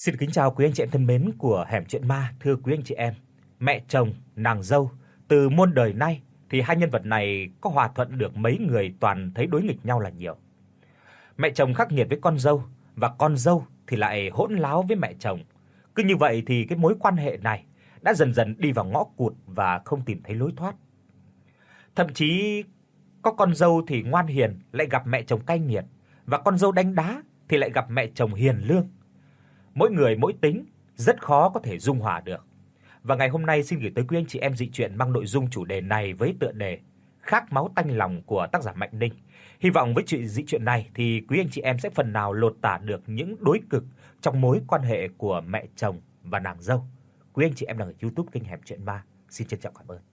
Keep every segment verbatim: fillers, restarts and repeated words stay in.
Xin kính chào quý anh chị em thân mến của Hẻm Chuyện Ma. Thưa quý anh chị em, mẹ chồng, nàng dâu, từ muôn đời nay thì hai nhân vật này có hòa thuận được mấy người toàn thấy đối nghịch nhau là nhiều. Mẹ chồng khắc nghiệt với con dâu và con dâu thì lại hỗn láo với mẹ chồng. Cứ như vậy thì cái mối quan hệ này đã dần dần đi vào ngõ cụt và không tìm thấy lối thoát. Thậm chí có con dâu thì ngoan hiền lại gặp mẹ chồng cay nghiệt, và con dâu đánh đá thì lại gặp mẹ chồng hiền lương. Mỗi người mỗi tính, rất khó có thể dung hòa được. Và ngày hôm nay xin gửi tới quý anh chị em dị truyện mang nội dung chủ đề này với tựa đề Khát máu tanh lòng của tác giả Mạnh Ninh. Hy vọng với chuyện dị truyện này thì quý anh chị em sẽ phần nào lột tả được những đối cực trong mối quan hệ của mẹ chồng và nàng dâu. Quý anh chị em đang ở YouTube kênh Hẻm Chuyện Ma, xin trân trọng cảm ơn.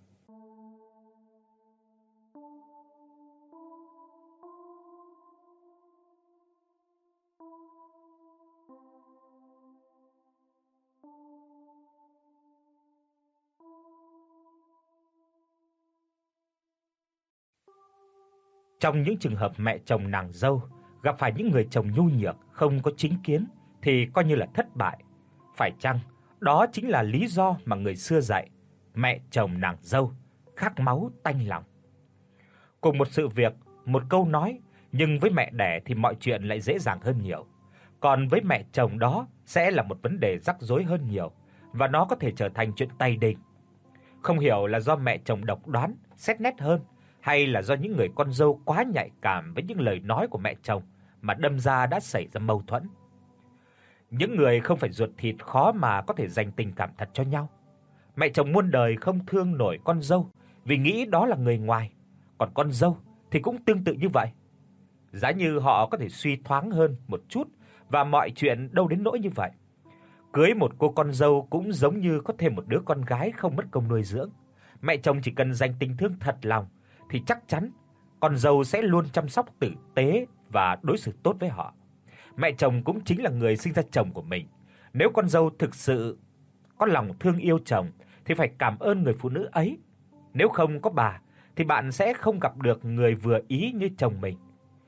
Trong những trường hợp mẹ chồng nàng dâu gặp phải những người chồng nhu nhược, không có chính kiến thì coi như là thất bại. Phải chăng đó chính là lý do mà người xưa dạy mẹ chồng nàng dâu khát máu tanh lòng? Cùng một sự việc, một câu nói, nhưng với mẹ đẻ thì mọi chuyện lại dễ dàng hơn nhiều. Còn với mẹ chồng đó sẽ là một vấn đề rắc rối hơn nhiều, và nó có thể trở thành chuyện tày đình. Không hiểu là do mẹ chồng độc đoán, xét nét hơn, hay là do những người con dâu quá nhạy cảm với những lời nói của mẹ chồng mà đâm ra đã xảy ra mâu thuẫn. Những người không phải ruột thịt khó mà có thể dành tình cảm thật cho nhau. Mẹ chồng muôn đời không thương nổi con dâu vì nghĩ đó là người ngoài, còn con dâu thì cũng tương tự như vậy. Giá như họ có thể suy thoáng hơn một chút và mọi chuyện đâu đến nỗi như vậy. Cưới một cô con dâu cũng giống như có thêm một đứa con gái không mất công nuôi dưỡng. Mẹ chồng chỉ cần dành tình thương thật lòng thì chắc chắn con dâu sẽ luôn chăm sóc tử tế và đối xử tốt với họ. Mẹ chồng cũng chính là người sinh ra chồng của mình. Nếu con dâu thực sự có lòng thương yêu chồng thì phải cảm ơn người phụ nữ ấy. Nếu không có bà thì bạn sẽ không gặp được người vừa ý như chồng mình.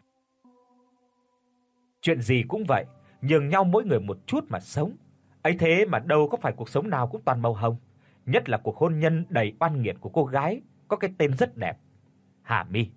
Chuyện gì cũng vậy, nhường nhau mỗi người một chút mà sống. Ấy thế mà đâu có phải cuộc sống nào cũng toàn màu hồng, nhất là cuộc hôn nhân đầy oan nghiệt của cô gái có cái tên rất đẹp, Hà My.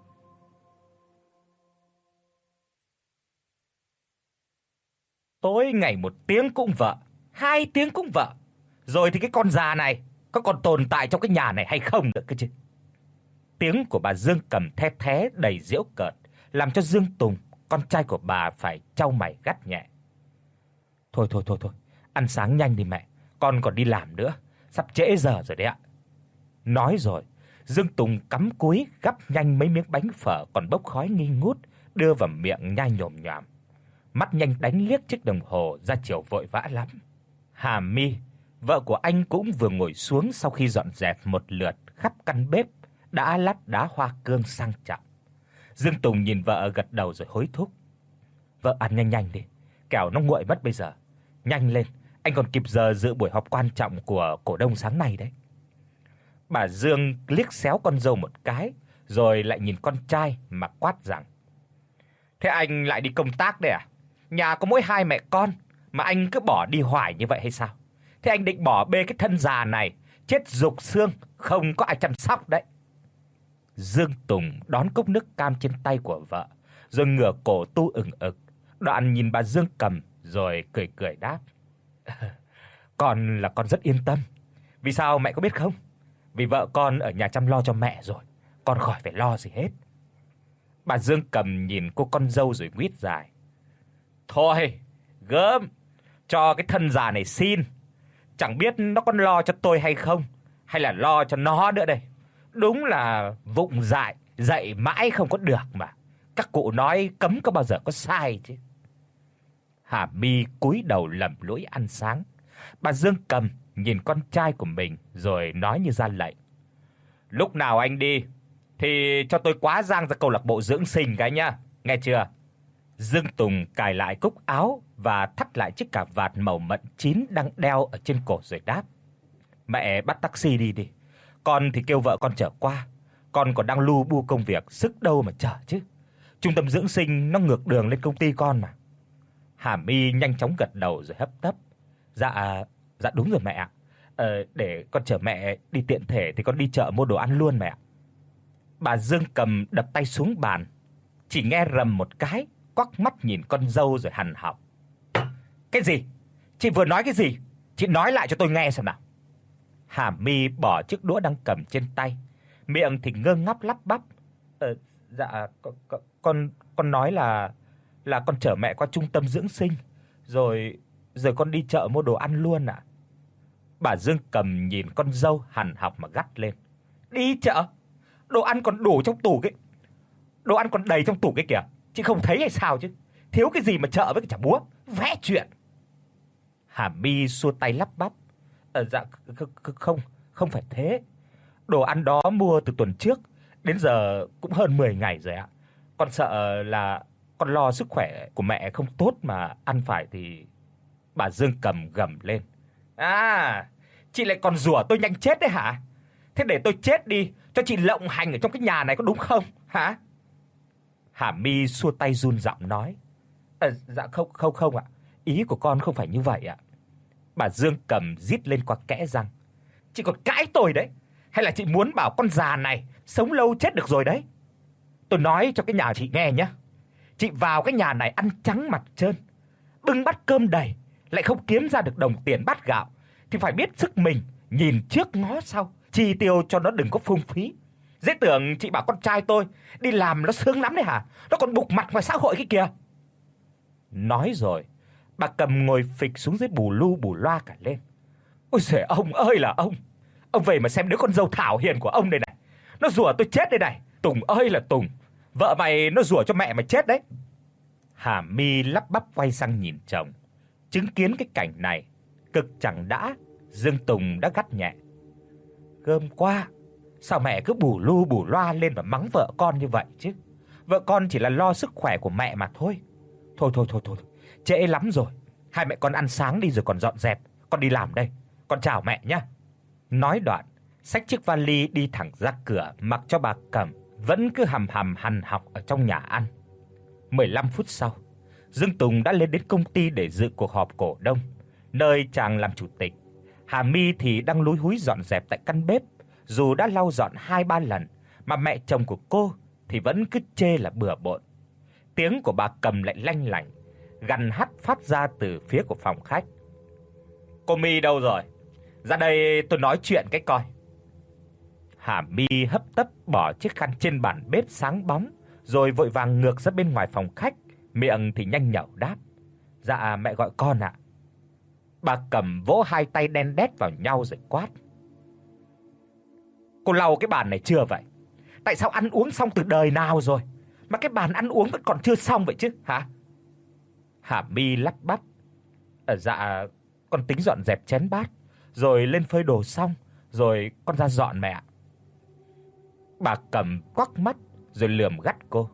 Tối ngày một tiếng cũng vợ, hai tiếng cũng vợ. Rồi thì cái con già này có còn tồn tại trong cái nhà này hay không nữa cơ chứ. Tiếng của bà Dương Cầm the thé đầy giễu cợt, làm cho Dương Tùng, con trai của bà phải chau mày gắt nhẹ. Thôi thôi thôi thôi, ăn sáng nhanh đi mẹ, con còn đi làm nữa, sắp trễ giờ rồi đấy ạ. Nói rồi, Dương Tùng cắm cúi gắp nhanh mấy miếng bánh phở còn bốc khói nghi ngút, đưa vào miệng nhai nhồm nhòm. Mắt nhanh đánh liếc chiếc đồng hồ ra chiều vội vã lắm. Hà My, vợ của anh cũng vừa ngồi xuống sau khi dọn dẹp một lượt khắp căn bếp đã lát đá hoa cương sang trọng. Dương Tùng nhìn vợ gật đầu rồi hối thúc. Vợ ăn nhanh nhanh đi, kẻo nó nguội mất bây giờ. Nhanh lên, anh còn kịp giờ dự buổi họp quan trọng của cổ đông sáng nay đấy. Bà Dương liếc xéo con dâu một cái, rồi lại nhìn con trai mà quát rằng: "Thế anh lại đi công tác đấy à? Nhà có mỗi hai mẹ con mà anh cứ bỏ đi hoài như vậy hay sao? Thế anh định bỏ bê cái thân già này chết rục xương, không có ai chăm sóc đấy." Dương Tùng đón cốc nước cam trên tay của vợ, rồi ngửa cổ tu ừng ực, đoạn nhìn bà Dương Cầm rồi cười cười đáp: "Con là con rất yên tâm. Vì sao mẹ có biết không? Vì vợ con ở nhà chăm lo cho mẹ rồi, con khỏi phải lo gì hết." Bà Dương Cầm nhìn cô con dâu rồi nguyết dài: "Thôi, gớm, cho cái thân già này xin. Chẳng biết nó còn lo cho tôi hay không, hay là lo cho nó nữa đây. Đúng là vụng dại, dạy mãi không có được mà. Các cụ nói cấm có bao giờ có sai chứ." Hà My cúi đầu lẩm lũi ăn sáng. Bà Dương Cầm nhìn con trai của mình rồi nói như ra lệnh: "Lúc nào anh đi thì cho tôi quá giang ra câu lạc bộ dưỡng sinh cái nhá, nghe chưa?" Dương Tùng cài lại cúc áo và thắt lại chiếc cà vạt màu mận chín đang đeo ở trên cổ rồi đáp: "Mẹ bắt taxi đi đi, con thì kêu vợ con chở qua, con còn đang lu bu công việc, sức đâu mà chở chứ. Trung tâm dưỡng sinh nó ngược đường lên công ty con mà." Hà My nhanh chóng gật đầu rồi hấp tấp. Dạ, dạ đúng rồi mẹ ạ. Ờ để con chở mẹ đi, tiện thể thì con đi chợ mua đồ ăn luôn mẹ ạ. Bà Dương Cầm đập tay xuống bàn, chỉ nghe rầm một cái, quắc mắt nhìn con dâu rồi hằn học. Cái gì? Chị vừa nói cái gì? Chị nói lại cho tôi nghe xem nào. Hà My bỏ chiếc đũa đang cầm trên tay, miệng thì ngơ ngác lắp bắp. Ờ dạ con con con con nói là là con chở mẹ qua trung tâm dưỡng sinh, rồi rồi con đi chợ mua đồ ăn luôn ạ. Bà Dương Cầm nhìn con dâu hằn học mà gắt lên. Đi chợ? Đồ ăn còn đủ trong tủ cái. Đồ ăn còn đầy trong tủ cái kìa. Chị không thấy hay sao chứ? Thiếu cái gì mà chợ với cái chả búa, vẽ chuyện. Hà My xua tay lắp bắp. Ờ dạ không, không phải thế. Đồ ăn đó mua từ tuần trước, đến giờ cũng hơn mười ngày rồi ạ. Con sợ là con lo sức khỏe của mẹ không tốt mà ăn phải thì. Bà Dương Cầm gầm lên. À, chị lại còn rủa tôi nhanh chết đấy hả? Thế để tôi chết đi, cho chị lộng hành ở trong cái nhà này có đúng không? Hả? Hà My xua tay run giọng nói. À, dạ không không không ạ. Ý của con không phải như vậy ạ. Bà Dương Cầm rít lên qua kẽ răng. Chị còn cãi tôi đấy, hay là chị muốn bảo con già này sống lâu chết được rồi đấy? Tôi nói cho cái nhà chị nghe nhé. Chị vào cái nhà này ăn trắng mặt trơn, bưng bát cơm đầy, lại không kiếm ra được đồng tiền bát gạo thì phải biết sức mình, nhìn trước ngó sau, chi tiêu cho nó đừng có phung phí. Dễ tưởng chị bảo con trai tôi đi làm nó sướng lắm đấy hả? Nó còn bục mặt ngoài xã hội kia kìa. Nói rồi, bà Cầm ngồi phịch xuống dưới bù lu bù loa cả lên. Ôi giời ông ơi là ông. Ông về mà xem đứa con dâu thảo hiền của ông đây này. Nó rủa tôi chết đây này. Tùng ơi là Tùng. Vợ mày nó rủa cho mẹ mày chết đấy. Hà My lắp bắp quay sang nhìn chồng. Chứng kiến cái cảnh này, cực chẳng đã, Dương Tùng đã gắt nhẹ. Gớm quá. Sao mẹ cứ bù lu bù loa lên và mắng vợ con như vậy chứ? Vợ con chỉ là lo sức khỏe của mẹ mà thôi. Thôi thôi thôi thôi, trễ lắm rồi. Hai mẹ con ăn sáng đi rồi còn dọn dẹp, con đi làm đây. Con chào mẹ nhé. Nói đoạn, xách chiếc vali đi thẳng ra cửa, mặc cho bà Cầm vẫn cứ hầm hầm hằn học ở trong nhà ăn. mười lăm phút sau, Dương Tùng đã lên đến công ty để dự cuộc họp cổ đông, nơi chàng làm chủ tịch. Hà My thì đang lúi húi dọn dẹp tại căn bếp, dù đã lau dọn hai ba lần mà mẹ chồng của cô thì vẫn cứ chê là bừa bộn. Tiếng của bà Cầm lại lanh lảnh, gằn hắt phát ra từ phía của phòng khách. Cô My đâu rồi? Ra đây tôi nói chuyện cái coi. Hà My hấp tấp bỏ chiếc khăn trên bàn bếp sáng bóng, rồi vội vàng ngược ra bên ngoài phòng khách, miệng thì nhanh nhảu đáp. Dạ mẹ gọi con ạ. Bà Cầm vỗ hai tay đen đét vào nhau rồi quát. Cô lau cái bàn này chưa vậy? Tại sao ăn uống xong từ đời nào rồi mà cái bàn ăn uống vẫn còn chưa xong vậy chứ hả? Hà My lắp bắp. À, dạ con tính dọn dẹp chén bát rồi lên phơi đồ xong rồi con ra dọn mẹ ạ. Bà Cầm quắc mắt rồi lườm gắt cô.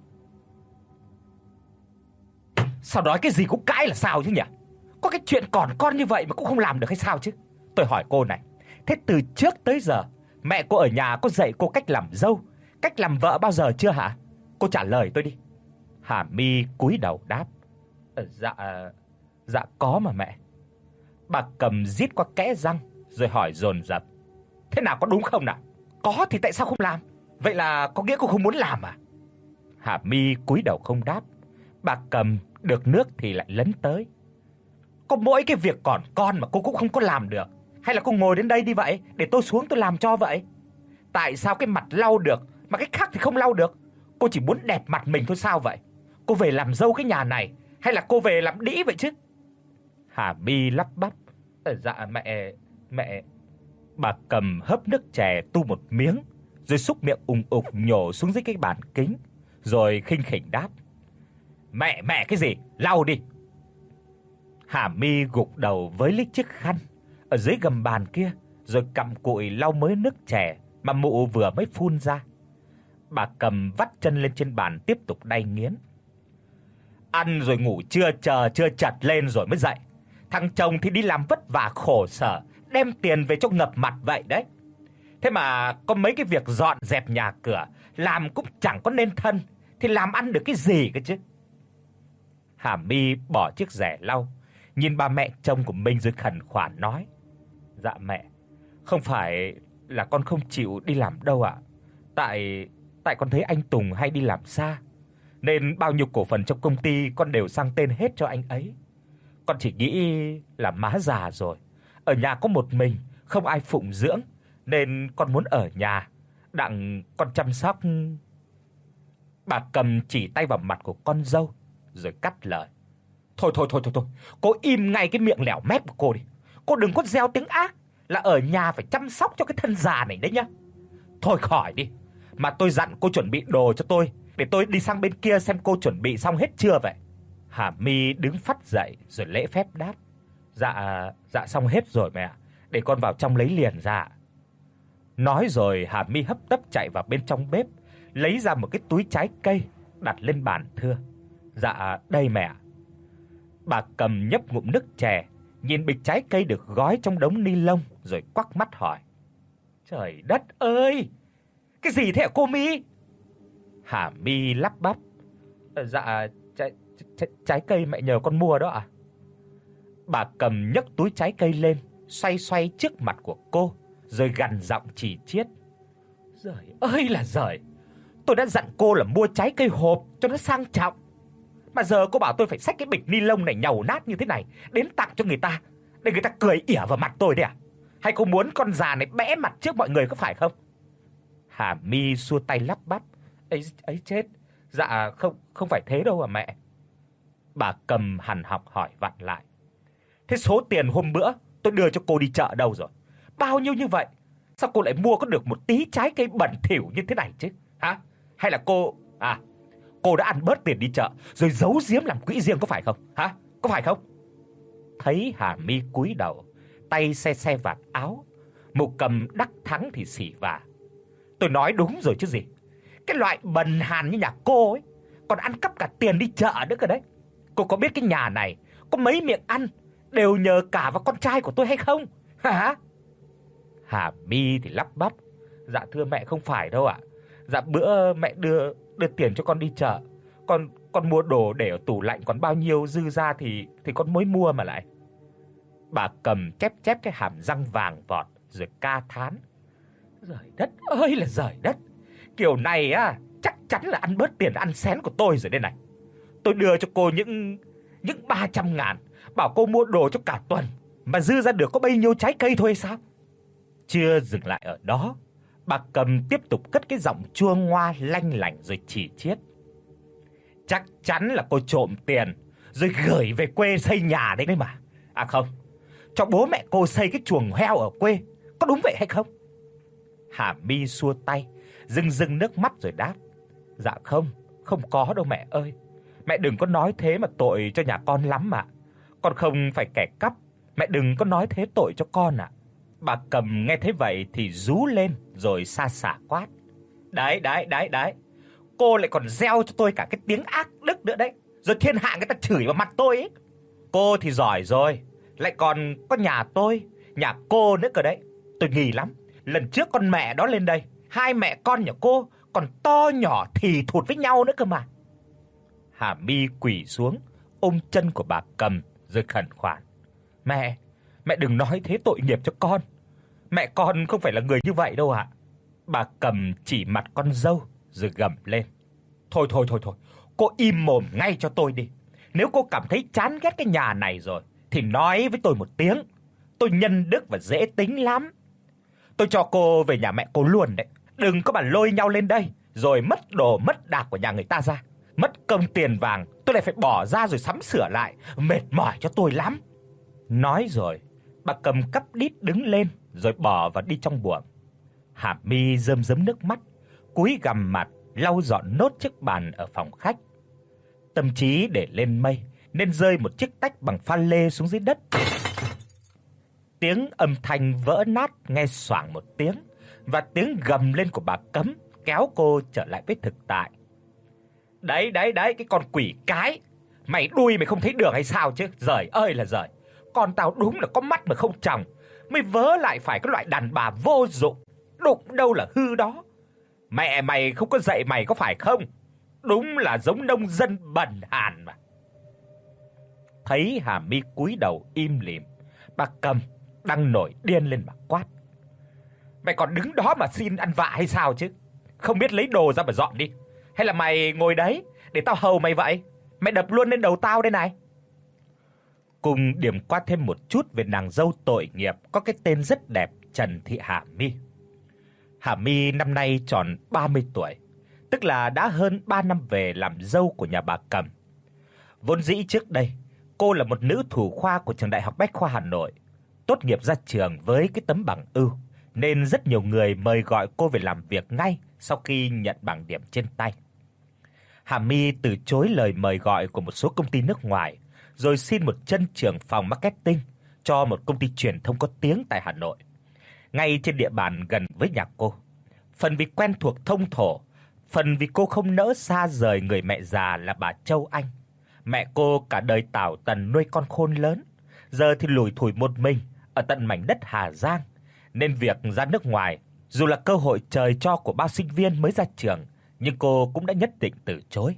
Sao nói cái gì cũng cãi là sao chứ nhỉ? Có cái chuyện còn con như vậy mà cũng không làm được hay sao chứ? Tôi hỏi cô này, thế từ trước tới giờ mẹ cô ở nhà có dạy cô cách làm dâu, cách làm vợ bao giờ chưa hả? Cô trả lời tôi đi. Hà My cúi đầu đáp. Dạ dạ có mà mẹ. Bà Cầm rít qua kẽ răng rồi hỏi dồn dập. Thế nào có đúng không nào? Có thì tại sao không làm? Vậy là có nghĩa cô không muốn làm à? Hà My cúi đầu không đáp. Bà Cầm được nước thì lại lấn tới. Có mỗi cái việc còn con mà cô cũng không có làm được, hay là cô ngồi đến đây đi vậy để tôi xuống tôi làm cho vậy? Tại sao cái mặt lau được mà cái khác thì không lau được? Cô chỉ muốn đẹp mặt mình thôi sao vậy? Cô về làm dâu cái nhà này hay là cô về làm đĩ vậy chứ? Hà My lắp bắp. Dạ mẹ, mẹ. Bà Cầm hớp nước chè tu một miếng, rồi xúc miệng ùng ục nhổ xuống dưới cái bàn kính, rồi khinh khỉnh đáp. Mẹ mẹ cái gì? Lau đi. Hà My gục đầu với lấy chiếc khăn ở dưới gầm bàn kia, rồi cặm cụi lau mới nước chè mà mụ vừa mới phun ra. Bà Cầm vắt chân lên trên bàn tiếp tục đay nghiến. Ăn rồi ngủ trưa chờ chưa chật lên rồi mới dậy. Thằng chồng thì đi làm vất vả khổ sở, đem tiền về cho ngập mặt vậy đấy. Thế mà có mấy cái việc dọn dẹp nhà cửa làm cũng chẳng có nên thân, thì làm ăn được cái gì cơ chứ? Hà Mi bỏ chiếc rẻ lau, nhìn ba mẹ chồng của mình rồi khẩn khoản nói: "Dạ mẹ, không phải là con không chịu đi làm đâu ạ. Tại tại con thấy anh Tùng hay đi làm xa, nên bao nhiêu cổ phần trong công ty con đều sang tên hết cho anh ấy. Con chỉ nghĩ là má già rồi, ở nhà có một mình, không ai phụng dưỡng, nên con muốn ở nhà đặng con chăm sóc." Bà Cầm chỉ tay vào mặt của con dâu rồi cắt lời: "Thôi thôi thôi thôi thôi, cô im ngay cái miệng lẻo mép của cô đi. Cô đừng có gieo tiếng ác là ở nhà phải chăm sóc cho cái thân già này đấy nhá. Thôi khỏi đi, mà tôi dặn cô chuẩn bị đồ cho tôi, để tôi đi sang bên kia xem cô chuẩn bị xong hết chưa vậy." Hà Mi đứng phắt dậy rồi lễ phép đáp: "Dạ, dạ xong hết rồi mẹ ạ, để con vào trong lấy liền ra." Nói rồi Hà Mi hấp tấp chạy vào bên trong bếp, lấy ra một cái túi trái cây đặt lên bàn thưa: "Dạ đây mẹ." Bà Cầm nhấp ngụm nước chè, nhìn bịch trái cây được gói trong đống ni lông rồi quắc mắt hỏi: "Trời đất ơi, cái gì thế hả cô Mi?" Hà Mi lắp bắp: "Dạ trái, trái trái cây mẹ nhờ con mua đó ạ." Bà Cầm nhấc túi trái cây lên, xoay xoay trước mặt của cô, rồi gằn giọng chỉ chiết: "Giời ơi là giời, tôi đã dặn cô là mua trái cây hộp cho nó sang trọng, mà giờ cô bảo tôi phải xách cái bịch ni lông này nhàu nát như thế này đến tặng cho người ta, để người ta cười ỉa vào mặt tôi đấy à? Hay cô muốn con già này bẽ mặt trước mọi người có phải không?" Hà Mi xua tay lắp bắp: "Ấy ấy chết, dạ không không phải thế đâu à mẹ." Bà Cầm hằn học hỏi vặn lại: "Thế số tiền hôm bữa tôi đưa cho cô đi chợ đâu rồi? Bao nhiêu như vậy? Sao cô lại mua có được một tí trái cây bẩn thỉu như thế này chứ? Hả? Hay là cô à, cô đã ăn bớt tiền đi chợ rồi giấu giếm làm quỹ riêng có phải không? Hả? Có phải không?" Thấy Hà Mi cúi đầu, tay se se vạt áo, Mục Cầm đắc thắng thì xỉ vả: "Tôi nói đúng rồi chứ gì. Cái loại bần hàn như nhà cô ấy còn ăn cắp cả tiền đi chợ nữa cơ đấy. Cô có biết cái nhà này có mấy miệng ăn đều nhờ cả vào con trai của tôi hay không? Hả?" Hà Mi thì lắp bắp: "Dạ thưa mẹ không phải đâu ạ. Dạ bữa mẹ đưa đưa tiền cho con đi chợ, con con mua đồ để ở tủ lạnh còn bao nhiêu dư ra thì thì con mới mua mà lại." Bà Cầm chép chép cái hàm răng vàng vọt rồi ca thán: "Giời đất ơi là giời đất. Kiểu này á, chắc chắn là ăn bớt tiền ăn xén của tôi rồi đây này. Tôi đưa cho cô những những ba trăm ngàn, bảo cô mua đồ cho cả tuần, mà dư ra được có bấy nhiêu trái cây thôi sao?" Chưa dừng lại ở đó, bà Cầm tiếp tục cất cái giọng chua ngoa lanh lảnh rồi chỉ chiết: "Chắc chắn là cô trộm tiền rồi gửi về quê xây nhà đấy đấy mà. À không, cho bố mẹ cô xây cái chuồng heo ở quê, có đúng vậy hay không?" Hà Mi xua tay, rưng rưng nước mắt rồi đáp: "Dạ không, không có đâu mẹ ơi. Mẹ đừng có nói thế mà tội cho nhà con lắm mà. Con không phải kẻ cắp, mẹ đừng có nói thế tội cho con ạ." Bà Cầm nghe thế vậy thì rú lên rồi sa sả quát: "Đấy, đấy, đấy, đấy. Cô lại còn gieo cho tôi cả cái tiếng ác đức nữa đấy, rồi thiên hạ người ta chửi vào mặt tôi ấy. Cô thì giỏi rồi, lại còn có nhà tôi, nhà cô nữa cơ đấy. Tôi nghi lắm, lần trước con mẹ đó lên đây, hai mẹ con nhà cô còn to nhỏ thì thụt với nhau nữa cơ mà." Hà Mi quỳ xuống, ôm chân của bà Cầm rồi khẩn khoản: "Mẹ, mẹ đừng nói thế tội nghiệp cho con. Mẹ con không phải là người như vậy đâu ạ." Bà Cầm chỉ mặt con dâu rồi gầm lên: "Thôi thôi thôi thôi, cô im mồm ngay cho tôi đi. Nếu cô cảm thấy chán ghét cái nhà này rồi thì nói với tôi một tiếng. Tôi nhân đức và dễ tính lắm. Tôi cho cô về nhà mẹ cô luôn đấy. Đừng có mà lôi nhau lên đây rồi mất đồ mất đạc của nhà người ta ra. Mất công tiền vàng tôi lại phải bỏ ra rồi sắm sửa lại, mệt mỏi cho tôi lắm." Nói rồi, bà Cầm cắp đít đứng lên rồi bỏ vào đi trong buồng. Hà Mi rơm rớm nước mắt, cúi gằm mặt lau dọn nốt chiếc bàn ở phòng khách. Tâm trí để lên mây nên rơi một chiếc tách bằng pha lê xuống dưới đất. Tiếng âm thanh vỡ nát nghe xoảng một tiếng, và tiếng gầm lên của bà Cấm kéo cô trở lại với thực tại. "Đấy đấy đấy, cái con quỷ cái, mày đuôi mày không thấy đường hay sao chứ? Giời ơi là giời. Con tao đúng là có mắt mà không tròng, mới vớ lại phải cái loại đàn bà vô dụng, đụng đâu là hư đó. Mẹ mày không có dạy mày có phải không? Đúng là giống nông dân bần hàn mà." Thấy Hà Mi cúi đầu im lìm, bà Cầm đang nổi điên lên mà quát: "Mày còn đứng đó mà xin ăn vạ hay sao chứ? Không biết lấy đồ ra mà dọn đi, hay là mày ngồi đấy để tao hầu mày vậy? Mày đập luôn lên đầu tao đây này." Cùng điểm qua thêm một chút về nàng dâu tội nghiệp có cái tên rất đẹp, Trần Thị Hà Mi. Hà Mi năm nay tròn ba mươi tuổi, tức là đã hơn ba năm về làm dâu của nhà bà Cầm. Vốn dĩ trước đây, cô là một nữ thủ khoa của trường Đại học Bách khoa Hà Nội, tốt nghiệp ra trường với cái tấm bằng ưu, nên rất nhiều người mời gọi cô về làm việc ngay sau khi nhận bằng điểm trên tay. Hà Mi từ chối lời mời gọi của một số công ty nước ngoài, rồi xin một chân trưởng phòng marketing cho một công ty truyền thông có tiếng tại Hà Nội, ngay trên địa bàn gần với nhà cô. Phần vì quen thuộc thông thổ, phần vì cô không nỡ xa rời người mẹ già là bà Châu Anh. Mẹ cô cả đời tảo tần nuôi con khôn lớn, giờ thì lủi thủi một mình ở tận mảnh đất Hà Giang, nên việc ra nước ngoài dù là cơ hội trời cho của bao sinh viên mới ra trường, nhưng cô cũng đã nhất định từ chối.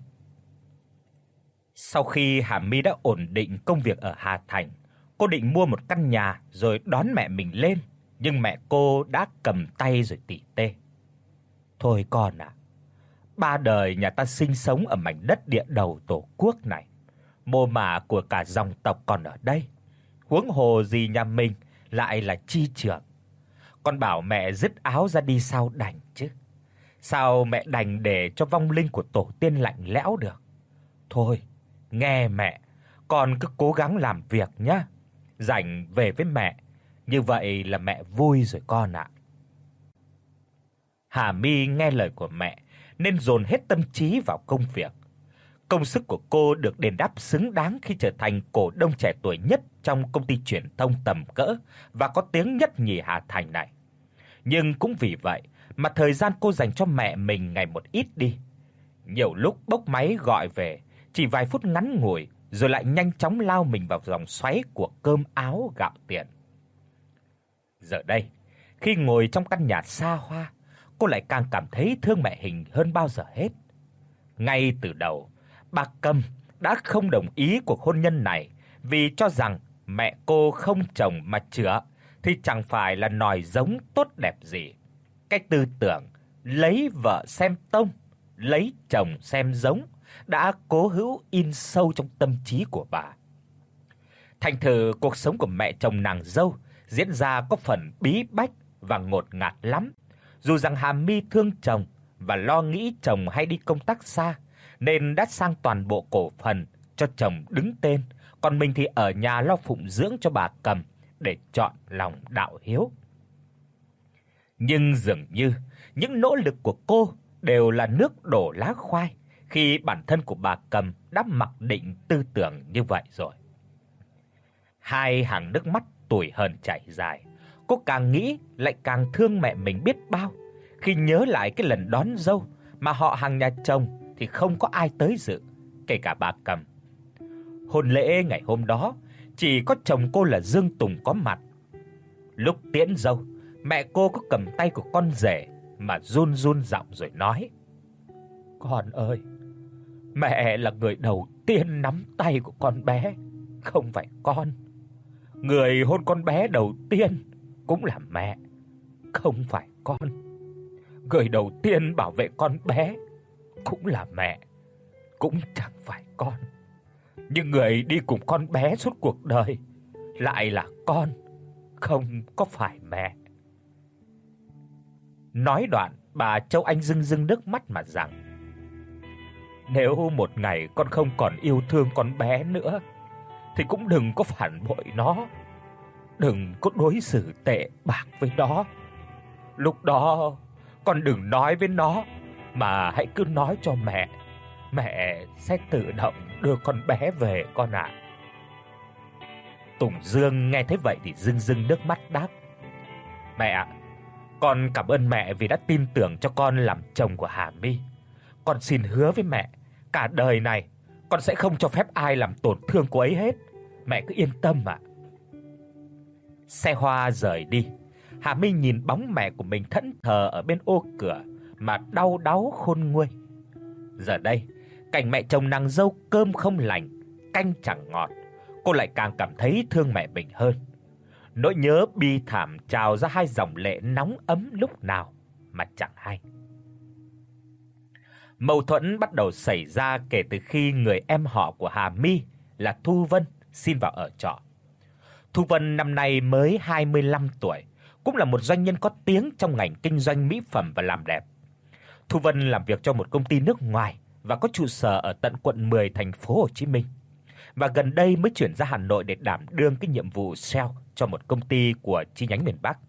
Sau khi Hà Mi đã ổn định công việc ở Hà Thành, cô định mua một căn nhà rồi đón mẹ mình lên, nhưng mẹ cô đã cầm tay rồi tỉ tê: "Thôi con à, ba đời nhà ta sinh sống ở mảnh đất địa đầu Tổ quốc này, mồ mả của cả dòng tộc còn ở đây, huống hồ gì nhà mình lại là chi trưởng. Con bảo mẹ dứt áo ra đi sao đành chứ? Sao mẹ đành để cho vong linh của tổ tiên lạnh lẽo được? Thôi, nghe mẹ, con cứ cố gắng làm việc nhá. Rảnh về với mẹ, như vậy là mẹ vui rồi con ạ." Hà Mi nghe lời của mẹ nên dồn hết tâm trí vào công việc. Công sức của cô được đền đáp xứng đáng khi trở thành cổ đông trẻ tuổi nhất trong công ty truyền thông tầm cỡ và có tiếng nhất nhì Hà Thành này. Nhưng cũng vì vậy mà thời gian cô dành cho mẹ mình ngày một ít đi. Nhiều lúc bốc máy gọi về chỉ vài phút ngắn ngủi rồi lại nhanh chóng lao mình vào vòng xoáy của cơm áo gạo tiền. Giờ đây, khi ngồi trong căn nhà xa hoa, cô lại càng cảm thấy thương mẹ Hình hơn bao giờ hết. Ngay từ đầu, bà Cầm đã không đồng ý cuộc hôn nhân này vì cho rằng mẹ cô không chồng mà chữa thì chẳng phải là nòi giống tốt đẹp gì. Cái tư tưởng lấy vợ xem tông, lấy chồng xem giống đã cố hữu in sâu trong tâm trí của bà. Thành thử cuộc sống của mẹ chồng nàng dâu diễn ra có phần bí bách và ngột ngạt lắm. Dù rằng Hà Mi thương chồng và lo nghĩ chồng hay đi công tác xa, nên đã sang toàn bộ cổ phần cho chồng đứng tên, còn mình thì ở nhà lo phụng dưỡng cho bà Cầm để chọn lòng đạo hiếu. Nhưng dường như những nỗ lực của cô đều là nước đổ lá khoai khi bản thân của bà Cầm đã mặc định tư tưởng như vậy rồi. Hai hàng nước mắt tủi hờn chảy dài, cô càng nghĩ lại càng thương mẹ mình biết bao khi nhớ lại cái lần đón dâu mà họ hàng nhà chồng thì không có ai tới dự, kể cả bà Cầm. Hôn lễ ngày hôm đó chỉ có chồng cô là Dương Tùng có mặt. Lúc tiễn dâu, mẹ cô có cầm tay của con rể mà run run giọng rồi nói: "Con ơi, mẹ là người đầu tiên nắm tay của con bé, không phải con. Người hôn con bé đầu tiên cũng là mẹ, không phải con. Người đầu tiên bảo vệ con bé cũng là mẹ, cũng chẳng phải con. Nhưng người đi cùng con bé suốt cuộc đời lại là con, không có phải mẹ." Nói đoạn, bà Châu Anh rưng rưng nước mắt mà rằng: "Nếu một ngày con không còn yêu thương con bé nữa thì cũng đừng có phản bội nó, đừng có đối xử tệ bạc với nó. Lúc đó con đừng nói với nó mà hãy cứ nói cho mẹ, mẹ sẽ tự động đưa con bé về con ạ." Tùng Dương nghe thấy vậy thì rưng rưng nước mắt đáp: "Mẹ ạ, con cảm ơn mẹ vì đã tin tưởng cho con làm chồng của Hà Mi. Con xin hứa với mẹ, cả đời này con sẽ không cho phép ai làm tổn thương cô ấy hết. Mẹ cứ yên tâm ạ." Xe hoa rời đi, Hà Mi nhìn bóng mẹ của mình thẫn thờ ở bên ô cửa mà đau đáu khôn nguôi. Giờ đây, cảnh mẹ chồng nàng dâu cơm không lành, canh chẳng ngọt, cô lại càng cảm thấy thương mẹ mình hơn. Nỗi nhớ bi thảm trào ra hai dòng lệ nóng ấm lúc nào mà chẳng hay. Mâu thuẫn bắt đầu xảy ra kể từ khi người em họ của Hà My là Thu Vân xin vào ở trọ. Thu Vân năm nay mới hai mươi lăm tuổi, cũng là một doanh nhân có tiếng trong ngành kinh doanh mỹ phẩm và làm đẹp. Thu Vân làm việc cho một công ty nước ngoài và có trụ sở ở tận quận mười thành phố Hồ Chí Minh. Và gần đây mới chuyển ra Hà Nội để đảm đương cái nhiệm vụ sale cho một công ty của chi nhánh miền Bắc.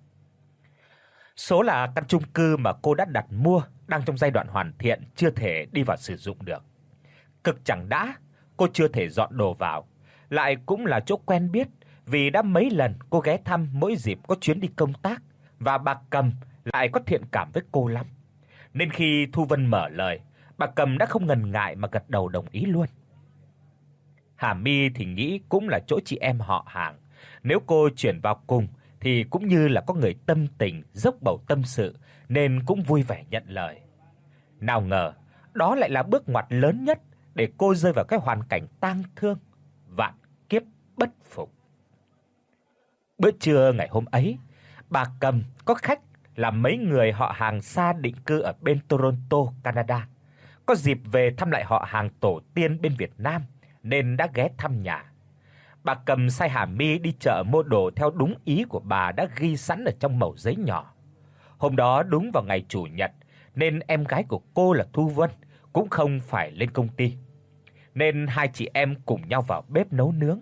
Số là căn chung cư mà cô đã đặt mua đang trong giai đoạn hoàn thiện, chưa thể đi vào sử dụng được. Cực chẳng đã, cô chưa thể dọn đồ vào, lại cũng là chỗ quen biết vì đã mấy lần cô ghé thăm mỗi dịp có chuyến đi công tác, và bà Cầm lại có thiện cảm với cô lắm. Nên khi Thu Vân mở lời, bà Cầm đã không ngần ngại mà gật đầu đồng ý luôn. Hà My thì nghĩ cũng là chỗ chị em họ hàng, nếu cô chuyển vào cùng thì cũng như là có người tâm tình dốc bầu tâm sự, nên cũng vui vẻ nhận lời. Nào ngờ, đó lại là bước ngoặt lớn nhất để cô rơi vào cái hoàn cảnh tang thương, vạn kiếp bất phục. Bữa trưa ngày hôm ấy, bà Cầm có khách là mấy người họ hàng xa định cư ở bên Toronto, Canada. Có dịp về thăm lại họ hàng tổ tiên bên Việt Nam nên đã ghé thăm nhà. Bà Cầm sai Hà My đi chợ mua đồ theo đúng ý của bà đã ghi sẵn ở trong mẩu giấy nhỏ. Hôm đó đúng vào ngày chủ nhật nên em gái của cô là Thu Vân cũng không phải lên công ty, nên hai chị em cùng nhau vào bếp nấu nướng.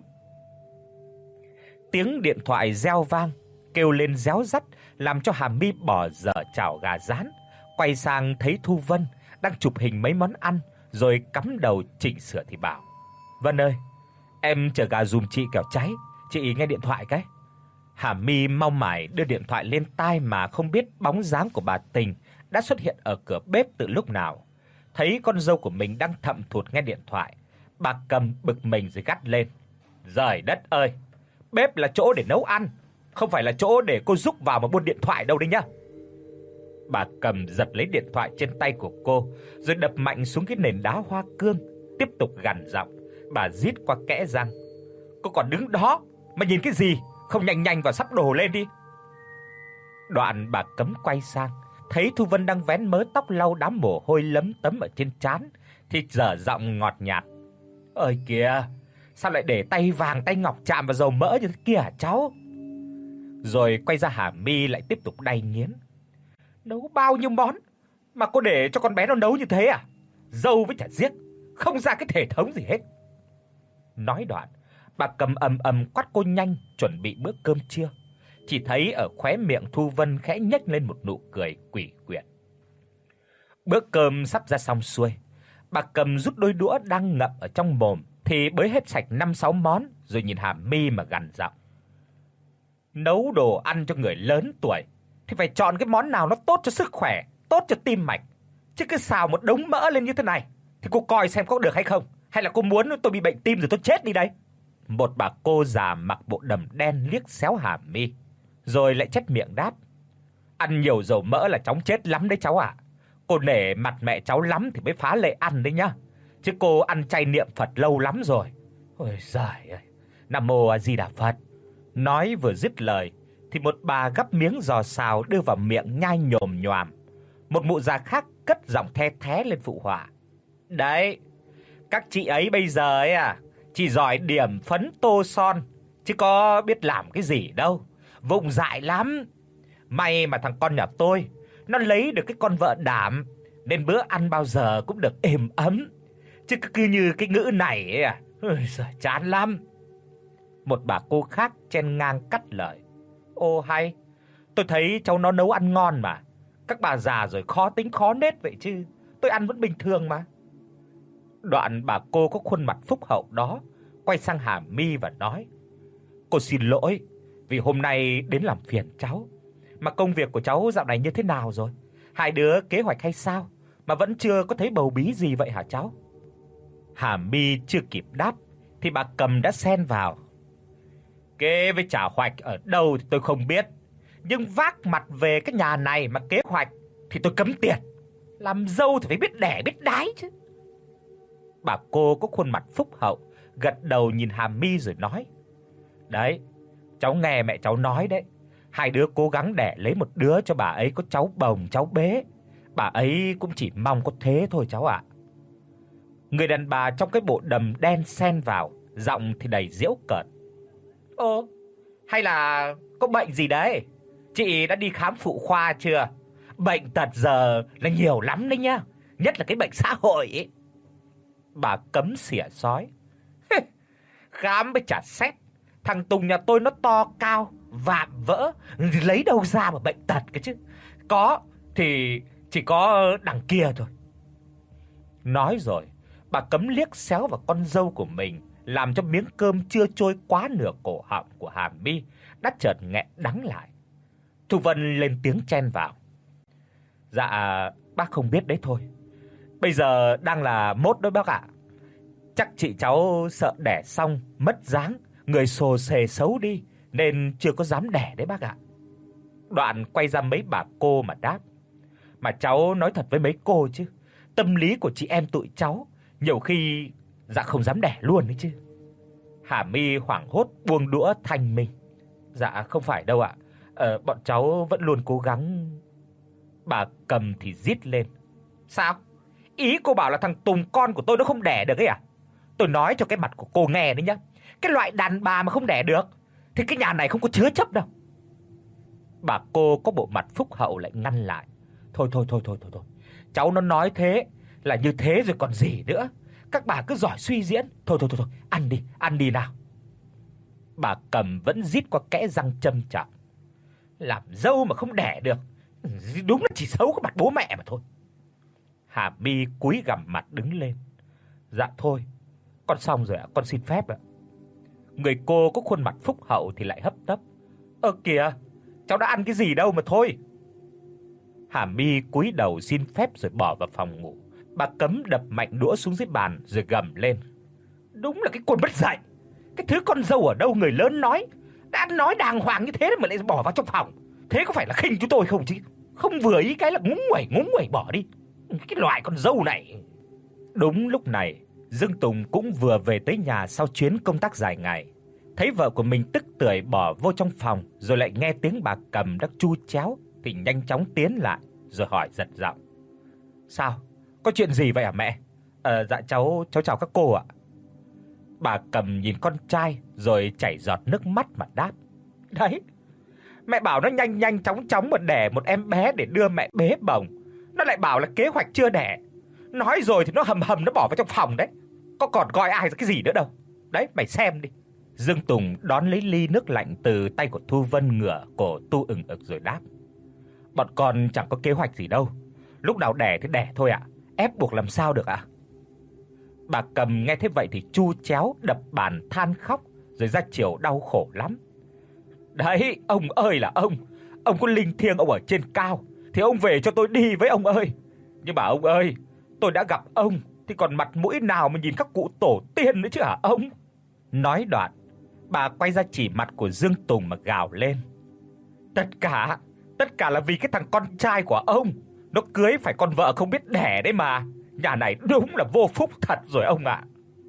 Tiếng điện thoại reo vang, kêu lên réo rắt làm cho Hà My bỏ dở chảo gà rán, quay sang thấy Thu Vân đang chụp hình mấy món ăn rồi cắm đầu chỉnh sửa thì bảo: "Vân ơi, em chở gà giùm chị kẻo cháy, chị nghe điện thoại cái." Hà My mau mải đưa điện thoại lên tai mà không biết bóng dáng của bà Tình đã xuất hiện ở cửa bếp từ lúc nào. Thấy con dâu của mình đang thậm thụt nghe điện thoại, bà Cầm bực mình rồi gắt lên: "Giời đất ơi, bếp là chỗ để nấu ăn, không phải là chỗ để cô rúc vào mà buôn điện thoại đâu đấy nhá." Bà Cầm giật lấy điện thoại trên tay của cô, rồi đập mạnh xuống cái nền đá hoa cương, tiếp tục gằn giọng. Bà rít qua kẽ răng: "Cô còn đứng đó mà nhìn cái gì, không nhanh nhanh vào sắp đồ lên đi." Đoạn bà Cấm quay sang, thấy Thu Vân đang vén mớ tóc lau đám mồ hôi lấm tấm ở trên trán thì dở giọng ngọt nhạt: "Ơi kìa, sao lại để tay vàng tay ngọc chạm vào dầu mỡ như thế kia hả cháu?" Rồi quay ra Hà My lại tiếp tục đay nghiến: "Nấu bao nhiêu món mà cô để cho con bé nó nấu như thế à? Dâu với chả giết, không ra cái thể thống gì hết." Nói đoạn, bà Cầm ầm ầm quát cô nhanh chuẩn bị bữa cơm trưa. Chỉ thấy ở khóe miệng Thu Vân khẽ nhếch lên một nụ cười quỷ quyệt. Bữa cơm sắp ra xong xuôi, bà Cầm rút đôi đũa đang ngậm ở trong mồm thì bới hết sạch năm sáu món rồi nhìn Hà My mà gằn giọng: "Nấu đồ ăn cho người lớn tuổi thì phải chọn cái món nào nó tốt cho sức khỏe, tốt cho tim mạch, chứ cứ xào một đống mỡ lên như thế này thì cô coi xem có được hay không, hay là cô muốn tôi bị bệnh tim rồi tôi chết đi đây?" Một bà cô già mặc bộ đầm đen liếc xéo Hà My, rồi lại chép miệng đáp: "Ăn nhiều dầu mỡ là chóng chết lắm đấy cháu ạ. Cô nể mặt mẹ cháu lắm thì mới phá lệ ăn đấy nhá. Chứ cô ăn chay niệm Phật lâu lắm rồi. Ôi giời ơi, Nam Mô A Di Đà Phật." Nói vừa dứt lời thì một bà gắp miếng giò xào đưa vào miệng nhai nhồm nhoàm. Một mụ già khác cất giọng the thé lên phụ họa: "Đấy, các chị ấy bây giờ ấy à, chỉ giỏi điểm phấn tô son chứ có biết làm cái gì đâu, vụng dại lắm. May mà thằng con nhà tôi nó lấy được cái con vợ đảm nên bữa ăn bao giờ cũng được êm ấm. Chứ cứ như cái ngữ này ấy à, ôi giời chán lắm." Một bà cô khác chen ngang cắt lời: "Ô hay, tôi thấy cháu nó nấu ăn ngon mà. Các bà già rồi khó tính khó nết vậy chứ, tôi ăn vẫn bình thường mà." Đoạn bà cô có khuôn mặt phúc hậu đó quay sang Hà My và nói: "Cô xin lỗi vì hôm nay đến làm phiền cháu. Mà công việc của cháu dạo này như thế nào rồi? Hai đứa kế hoạch hay sao mà vẫn chưa có thấy bầu bí gì vậy hả cháu?" Hà My chưa kịp đáp thì bà Cầm đã xen vào: "Kế với trả hoạch ở đâu thì tôi không biết, nhưng vác mặt về cái nhà này mà kế hoạch thì tôi cấm tiệt. Làm dâu thì phải biết đẻ biết đái chứ." Bà cô có khuôn mặt phúc hậu gật đầu nhìn Hà My rồi nói: "Đấy, cháu nghe mẹ cháu nói đấy, hai đứa cố gắng đẻ lấy một đứa cho bà ấy có cháu bồng cháu bế. Bà ấy cũng chỉ mong có thế thôi cháu ạ." Người đàn bà trong cái bộ đầm đen xen vào, giọng thì đầy giễu cợt: "Ồ, hay là có bệnh gì đấy? Chị đã đi khám phụ khoa chưa? Bệnh tật giờ là nhiều lắm đấy nhá, nhất là cái bệnh xã hội ấy." Bà cấm xỉa sói: "Khám với chả xét, thằng Tùng nhà tôi nó to cao, vạm vỡ, lấy đâu ra mà bệnh tật cái chứ. Có thì chỉ có đằng kia thôi." Nói rồi, bà cấm liếc xéo vào con dâu của mình, làm cho miếng cơm chưa trôi quá nửa cổ họng của Hà My đã chợt nghẹn đắng lại. Thu Vân lên tiếng chen vào: "Dạ, bác không biết đấy thôi. Bây giờ đang là mốt đó bác ạ. Chắc chị cháu sợ đẻ xong mất dáng, người xồ xề xấu đi nên chưa có dám đẻ đấy bác ạ." Đoạn quay ra mấy bà cô mà đáp: "Mà cháu nói thật với mấy cô chứ, tâm lý của chị em tụi cháu nhiều khi dạ không dám đẻ luôn đấy chứ." Hà My hoảng hốt buông đũa thanh minh: "Dạ không phải đâu ạ. Ờ bọn cháu vẫn luôn cố gắng." Bà Cầm thì rít lên: "Sao? Ý cô bảo là thằng Tùng con của tôi nó không đẻ được ấy à? Tôi nói cho cái mặt của cô nghe đấy nhá. Cái loại đàn bà mà không đẻ được thì cái nhà này không có chứa chấp đâu." Bà cô có bộ mặt phúc hậu lại ngăn lại: "Thôi thôi thôi thôi thôi thôi. Cháu nó nói thế là như thế rồi còn gì nữa. Các bà cứ giỏi suy diễn. Thôi thôi thôi thôi, ăn đi, ăn đi nào." Bà Cầm vẫn rít qua kẽ răng châm chọc: "Làm dâu mà không đẻ được, đúng là chỉ xấu cái mặt bố mẹ mà thôi." Hà My cúi gằm mặt đứng lên: "Dạ thôi, con xong rồi ạ, con xin phép ạ." Người cô có khuôn mặt phúc hậu thì lại hấp tấp: "Ơ kìa, cháu đã ăn cái gì đâu mà thôi." Hà My cúi đầu xin phép rồi bỏ vào phòng ngủ. Bà Cấm đập mạnh đũa xuống dưới bàn rồi gầm lên: "Đúng là cái con mất dạy. Cái thứ con dâu ở đâu người lớn nói, đã nói đàng hoàng như thế mà lại bỏ vào trong phòng. Thế có phải là khinh chúng tôi không chứ? Không vừa ý cái là ngúng nguẩy ngúng nguẩy bỏ đi. Cái loại con dâu này." Đúng lúc này, Dương Tùng cũng vừa về tới nhà sau chuyến công tác dài ngày. Thấy vợ của mình tức tưởi bỏ vô trong phòng rồi lại nghe tiếng bà Cầm đang chu chéo thì nhanh chóng tiến lại rồi hỏi giật giọng: "Sao? Có chuyện gì vậy hả mẹ?" "Ờ dạ cháu cháu chào các cô ạ." Bà Cầm nhìn con trai rồi chảy giọt nước mắt mà đáp: "Đấy, mẹ bảo nó nhanh nhanh chóng chóng mà đẻ một em bé để đưa mẹ bế bồng, nó lại bảo là kế hoạch chưa đẻ. Nói rồi thì nó hầm hầm nó bỏ vào trong phòng đấy. Có còn coi ai ra cái gì nữa đâu. Đấy, mày xem đi." Dương Tùng đón lấy ly nước lạnh từ tay của Thu Vân, ngửa cổ tu ừng ực rồi đáp: "Bọn con chẳng có kế hoạch gì đâu. Lúc nào đẻ thì đẻ thôi ạ, ép buộc làm sao được ạ." Bà Cầm nghe thế vậy thì chu chéo đập bàn than khóc rồi ra chiều đau khổ lắm. "Đấy, ông ơi là ông, ông có linh thiêng ông ở trên cao thì ông về cho tôi đi với ông ơi. Nhưng mà ông ơi, tôi đã gặp ông thì còn mặt mũi nào mà nhìn các cụ tổ tiên nữa chứ hả ông?" Nói đoạn, bà quay ra chỉ mặt của Dương Tùng mà gào lên: "Tất cả, tất cả là vì cái thằng con trai của ông, nó cưới phải con vợ không biết đẻ đấy mà. Nhà này đúng là vô phúc thật rồi ông ạ."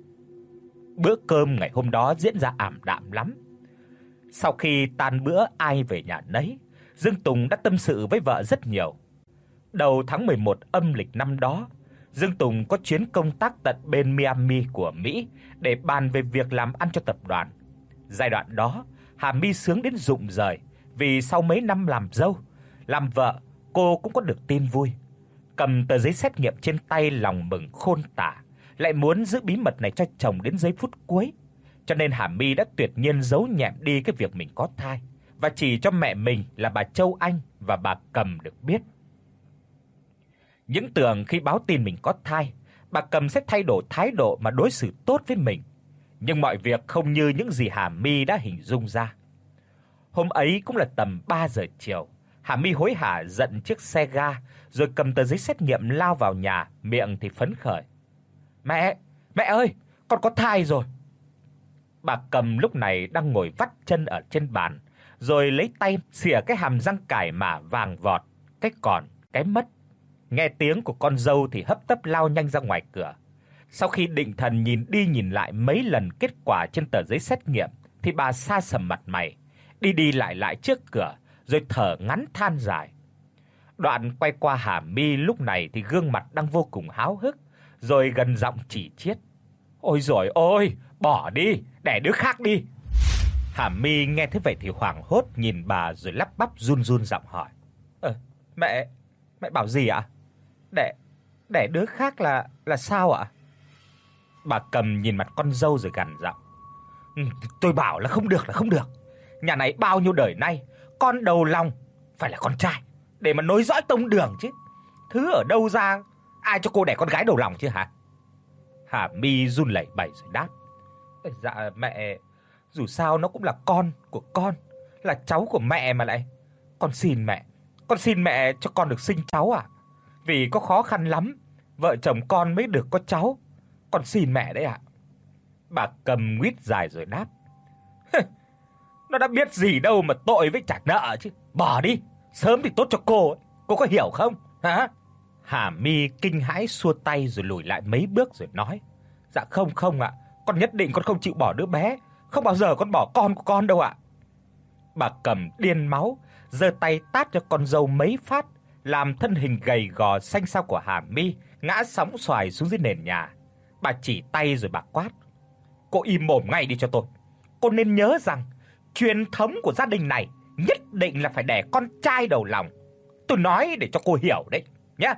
Bữa cơm ngày hôm đó diễn ra ảm đạm lắm. Sau khi tan bữa ai về nhà nấy, Dương Tùng đã tâm sự với vợ rất nhiều. Đầu tháng mười một âm lịch năm đó, Dương Tùng có chuyến công tác tận bên Miami của Mỹ để bàn về việc làm ăn cho tập đoàn. Giai đoạn đó, Hà My sướng đến rụng rời, vì sau mấy năm làm dâu, làm vợ, cô cũng có được tin vui. Cầm tờ giấy xét nghiệm trên tay lòng mừng khôn tả, lại muốn giữ bí mật này cho chồng đến giây phút cuối. Cho nên Hà My đã tuyệt nhiên giấu nhẹm đi cái việc mình có thai và chỉ cho mẹ mình là bà Châu Anh và bà Cầm được biết. Những tưởng khi báo tin mình có thai, bà Cầm sẽ thay đổi thái độ mà đối xử tốt với mình, nhưng mọi việc không như những gì Hà My đã hình dung ra. Hôm ấy cũng là tầm ba giờ chiều, Hà My hối hả giận chiếc xe ga rồi cầm tờ giấy xét nghiệm lao vào nhà, miệng thì phấn khởi: "Mẹ, mẹ ơi, con có thai rồi." Bà Cầm lúc này đang ngồi vắt chân ở trên bàn, rồi lấy tay xỉa cái hàm răng cải mả vàng vọt, cái còn cái mất. Nghe tiếng của con dâu thì hấp tấp lao nhanh ra ngoài cửa. Sau khi định thần nhìn đi nhìn lại mấy lần kết quả trên tờ giấy xét nghiệm thì bà sa sầm mặt mày, đi đi lại lại trước cửa rồi thở ngắn than dài. Đoạn quay qua Hà Mi lúc này thì gương mặt đang vô cùng háo hức, rồi gần giọng chỉ chiết: "Ôi giời ơi, bỏ đi, để đứa khác đi." Hà Mi nghe thế vậy thì hoảng hốt nhìn bà rồi lắp bắp run run giọng hỏi: "Ờ, mẹ, mẹ bảo gì ạ? Để để đứa khác là là sao ạ?" Bà Cầm nhìn mặt con dâu rồi gằn giọng: "Ừ, tôi bảo là không được là không được. Nhà này bao nhiêu đời nay, con đầu lòng phải là con trai để mà nối dõi tông đường chứ. Thứ ở đâu ra ai cho cô đẻ con gái đầu lòng chứ hả?" Hà Mi run lẩy bẩy rồi đáp: "Dạ mẹ, dù sao nó cũng là con của con, là cháu của mẹ mà lại. Con xin mẹ, con xin mẹ cho con được sinh cháu ạ. Vì có khó khăn lắm, vợ chồng con mới được có cháu. Con xin mẹ đấy ạ." Bà Cầm nguýt dài rồi đáp: "Nó đã biết gì đâu mà tội với trả nợ chứ. Bỏ đi, sớm thì tốt cho cô ấy. Cô có hiểu không? Hả?" Hà Mi kinh hãi xua tay rồi lùi lại mấy bước rồi nói: "Dạ không không ạ, con nhất định con không chịu bỏ đứa bé, không bao giờ con bỏ con của con đâu ạ." Bà Cầm điên máu, giơ tay tát cho con dâu mấy phát, làm thân hình gầy gò xanh xao của Hà Mi ngã sóng xoài xuống dưới nền nhà. Bà chỉ tay rồi bà quát: "Cô im mồm ngay đi cho tôi. Cô nên nhớ rằng truyền thống của gia đình này nhất định là phải đẻ con trai đầu lòng. Tôi nói để cho cô hiểu đấy, nhá."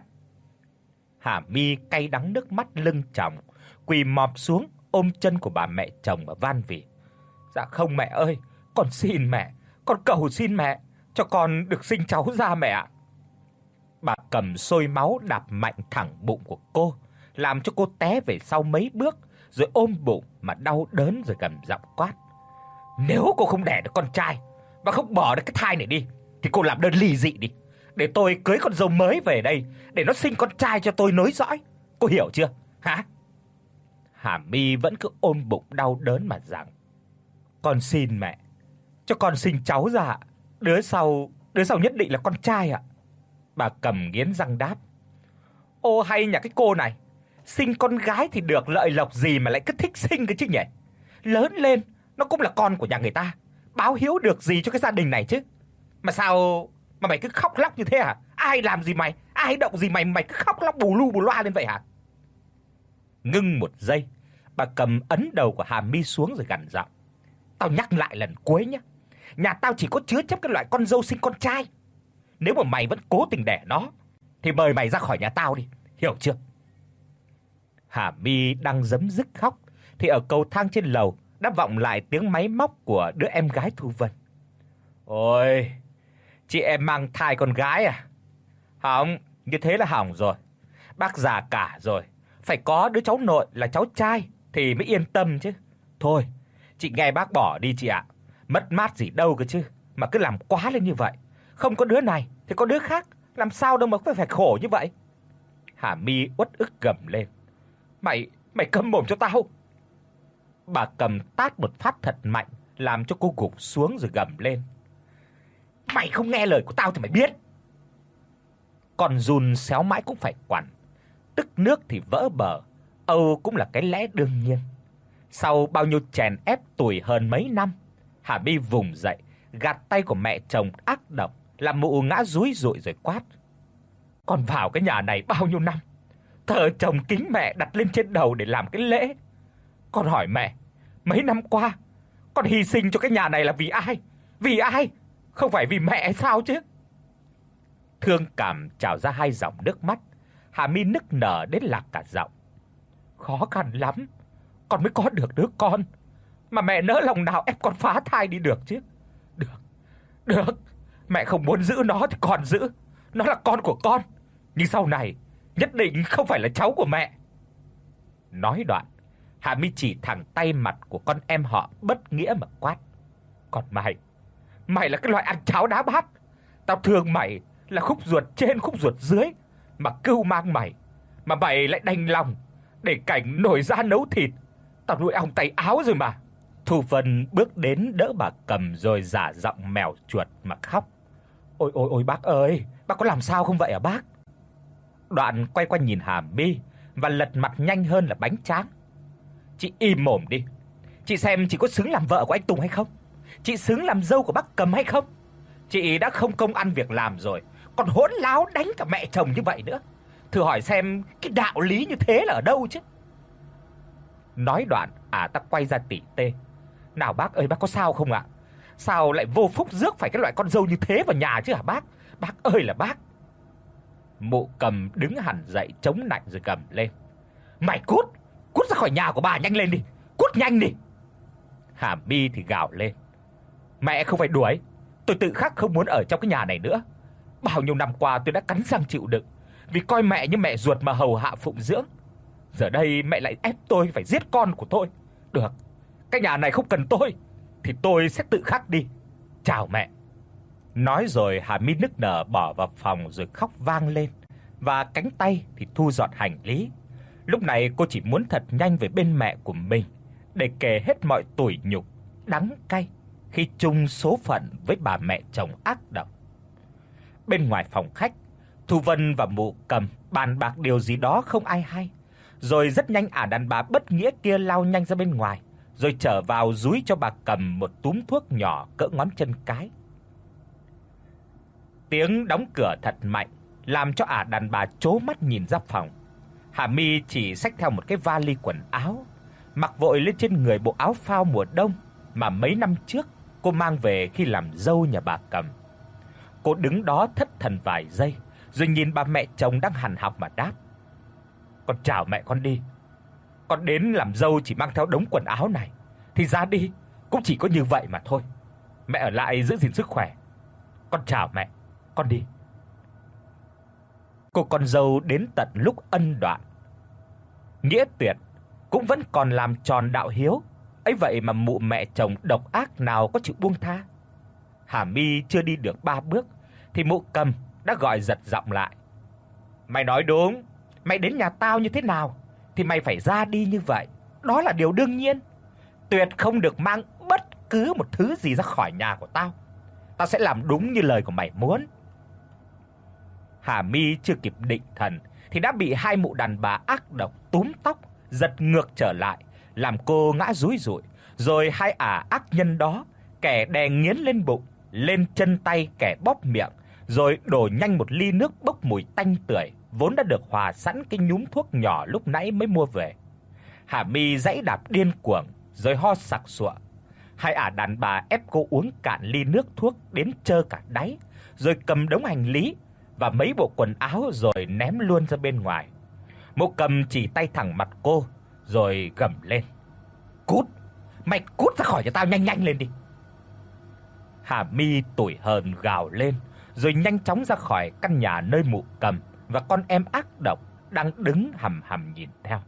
Hà Mi cay đắng nước mắt lưng tròng, quỳ mọp xuống ôm chân của bà mẹ chồng mà van vỉ: "Dạ không mẹ ơi, con xin mẹ, con cầu xin mẹ cho con được sinh cháu ra mẹ ạ." Bà Cầm sôi máu đạp mạnh thẳng bụng của cô, làm cho cô té về sau mấy bước, rồi ôm bụng mà đau đớn rồi gầm giọng quát: "Nếu cô không đẻ được con trai và không bỏ được cái thai này đi thì cô làm đơn ly dị đi, để tôi cưới con dâu mới về đây để nó sinh con trai cho tôi nối dõi. Cô hiểu chưa? Hả?" Hà Mi vẫn cứ ôm bụng đau đớn mà rằng: "Con xin mẹ, cho con sinh cháu ra ạ. Đứa sau, đứa sau nhất định là con trai ạ." Bà Cầm nghiến răng đáp: "Ô hay nhà cái cô này, sinh con gái thì được lợi lộc gì mà lại cứ thích sinh cái chứ nhỉ? Lớn lên nó cũng là con của nhà người ta, báo hiếu được gì cho cái gia đình này chứ? Mà sao mà mày cứ khóc lóc như thế hả? Ai làm gì mày, ai động gì mày mày cứ khóc lóc bù lu bù loa lên vậy hả?" Ngưng một giây, bà Cầm ấn đầu của Hà Mi xuống rồi gằn giọng: "Tao nhắc lại lần cuối nhé, nhà tao chỉ có chứa chấp cái loại con dâu sinh con trai. Nếu mà mày vẫn cố tình đẻ nó thì mời mày ra khỏi nhà tao đi, hiểu chưa?" Hà Mi đang giấm dứt khóc thì ở cầu thang trên lầu đã vọng lại tiếng máy móc của đứa em gái Thu Vân: "Ôi, chị em mang thai con gái à? Hỏng, như thế là hỏng rồi. Bác già cả rồi, phải có đứa cháu nội là cháu trai thì mới yên tâm chứ. Thôi, chị nghe bác bỏ đi chị ạ. Mất mát gì đâu cơ chứ, mà cứ làm quá lên như vậy. Không có đứa này thì có đứa khác, làm sao đâu mà phải phải khổ như vậy." Hà Mi uất ức gầm lên: "Mày, mày câm mồm cho tao." Bà Cầm tát một phát thật mạnh, làm cho cô gục xuống rồi gầm lên: "Mày không nghe lời của tao thì mày biết." Con giun xéo mãi cũng phải quằn, tức nước thì vỡ bờ, âu cũng là cái lẽ đương nhiên. Sau bao nhiêu chèn ép tủi hơn mấy năm, Hà Mi vùng dậy, gạt tay của mẹ chồng ác độc, làm mụ ngã rúi rụi rồi quát: "Con vào cái nhà này bao nhiêu năm, thờ chồng kính mẹ đặt lên trên đầu để làm cái lễ. Con hỏi mẹ, mấy năm qua con hy sinh cho cái nhà này là vì ai? Vì ai? Không phải vì mẹ sao chứ?" Thương cảm trào ra hai dòng nước mắt, Hà Mi nức nở đến lạc cả giọng: "Khó khăn lắm con mới có được đứa con, mà mẹ nỡ lòng nào ép con phá thai đi được chứ? Được, được, mẹ không muốn giữ nó thì con giữ, nó là con của con, nhưng sau này nhất định không phải là cháu của mẹ." Nói đoạn, Hà Mi chỉ thẳng tay mặt của con em họ bất nghĩa mà quát: "Còn mày, mày là cái loại ăn cháo đá bát. Tao thương mày là khúc ruột trên khúc ruột dưới mà cưu mang mày, mà mày lại đành lòng để cảnh nổi da nấu thịt. Tao nuôi ong tay áo rồi mà." Thu Vân bước đến đỡ bà Cầm rồi giả giọng mèo chuột mà khóc: "Ôi ôi ôi bác ơi, bác có làm sao không vậy hả bác?" Đoạn quay qua nhìn Hà Mi, và lật mặt nhanh hơn là bánh tráng. Chị im mồm đi. Chị xem chị có xứng làm vợ của anh Tùng hay không? Chị xứng làm dâu của bác Cầm hay không? Chị đã không công ăn việc làm rồi, còn hỗn láo đánh cả mẹ chồng như vậy nữa. Thử hỏi xem cái đạo lý như thế là ở đâu chứ? Nói đoạn, ả ta quay ra tỉ tê. Nào bác ơi, bác có sao không ạ? Sao lại vô phúc rước phải cái loại con dâu như thế vào nhà chứ hả bác? Bác ơi là bác. Mụ Cầm đứng hẳn dậy chống nạnh rồi gầm lên. Mày cút, cút ra khỏi nhà của bà nhanh lên đi, cút nhanh đi. Hà My thì gào lên. Mẹ không phải đuổi, tôi tự khắc không muốn ở trong cái nhà này nữa. Bao nhiêu năm qua tôi đã cắn răng chịu đựng, vì coi mẹ như mẹ ruột mà hầu hạ phụng dưỡng. Giờ đây mẹ lại ép tôi phải giết con của tôi. Được, cái nhà này không cần tôi thì tôi sẽ tự khắc đi. Chào mẹ. Nói rồi Hà My nức nở bỏ vào phòng rồi khóc vang lên, và cánh tay thì thu dọn hành lý. Lúc này cô chỉ muốn thật nhanh về bên mẹ của mình để kể hết mọi tủi nhục, đắng cay khi chung số phận với bà mẹ chồng ác độc. Bên ngoài phòng khách, Thu Vân và mụ Cầm bàn bạc điều gì đó không ai hay. Rồi rất nhanh ả đàn bà bất nghĩa kia lao nhanh ra bên ngoài, rồi trở vào dúi cho bà Cầm một túm thuốc nhỏ cỡ ngón chân cái. Tiếng đóng cửa thật mạnh làm cho ả đàn bà trố mắt nhìn ra phòng. Hà My chỉ xách theo một cái vali quần áo, mặc vội lên trên người bộ áo phao mùa đông mà mấy năm trước cô mang về khi làm dâu nhà bà Cầm. Cô đứng đó thất thần vài giây, rồi nhìn bà mẹ chồng đang hằn học mà đáp. Con chào mẹ con đi. Con đến làm dâu chỉ mang theo đống quần áo này, thì ra đi cũng chỉ có như vậy mà thôi. Mẹ ở lại giữ gìn sức khỏe. Con chào mẹ, con đi. Cô con dâu đến tận lúc ân đoạn, nghĩa tuyệt cũng vẫn còn làm tròn đạo hiếu, ấy vậy mà mụ mẹ chồng độc ác nào có chịu buông tha. Hà My chưa đi được ba bước thì mụ Cầm đã gọi giật giọng lại. Mày nói đúng, mày đến nhà tao như thế nào thì mày phải ra đi như vậy, đó là điều đương nhiên. Tuyệt không được mang bất cứ một thứ gì ra khỏi nhà của tao. Tao sẽ làm đúng như lời của mày muốn. Hà My chưa kịp định thần thì đã bị hai mụ đàn bà ác độc túm tóc, giật ngược trở lại, làm cô ngã rúi rụi. Rồi hai ả ác nhân đó, kẻ đè nghiến lên bụng, lên chân tay kẻ bóp miệng, rồi đổ nhanh một ly nước bốc mùi tanh tưởi vốn đã được hòa sẵn cái nhúm thuốc nhỏ lúc nãy mới mua về. Hà My giãy đạp điên cuồng rồi ho sặc sụa. Hai ả đàn bà ép cô uống cạn ly nước thuốc đến trơ cả đáy, rồi cầm đống hành lý và mấy bộ quần áo rồi ném luôn ra bên ngoài. Mụ Cầm chỉ tay thẳng mặt cô rồi gầm lên. Cút, mày cút ra khỏi nhà tao nhanh nhanh lên đi. Hà My tủi hờn gào lên rồi nhanh chóng ra khỏi căn nhà nơi mụ Cầm và con em ác độc đang đứng hầm hầm nhìn theo.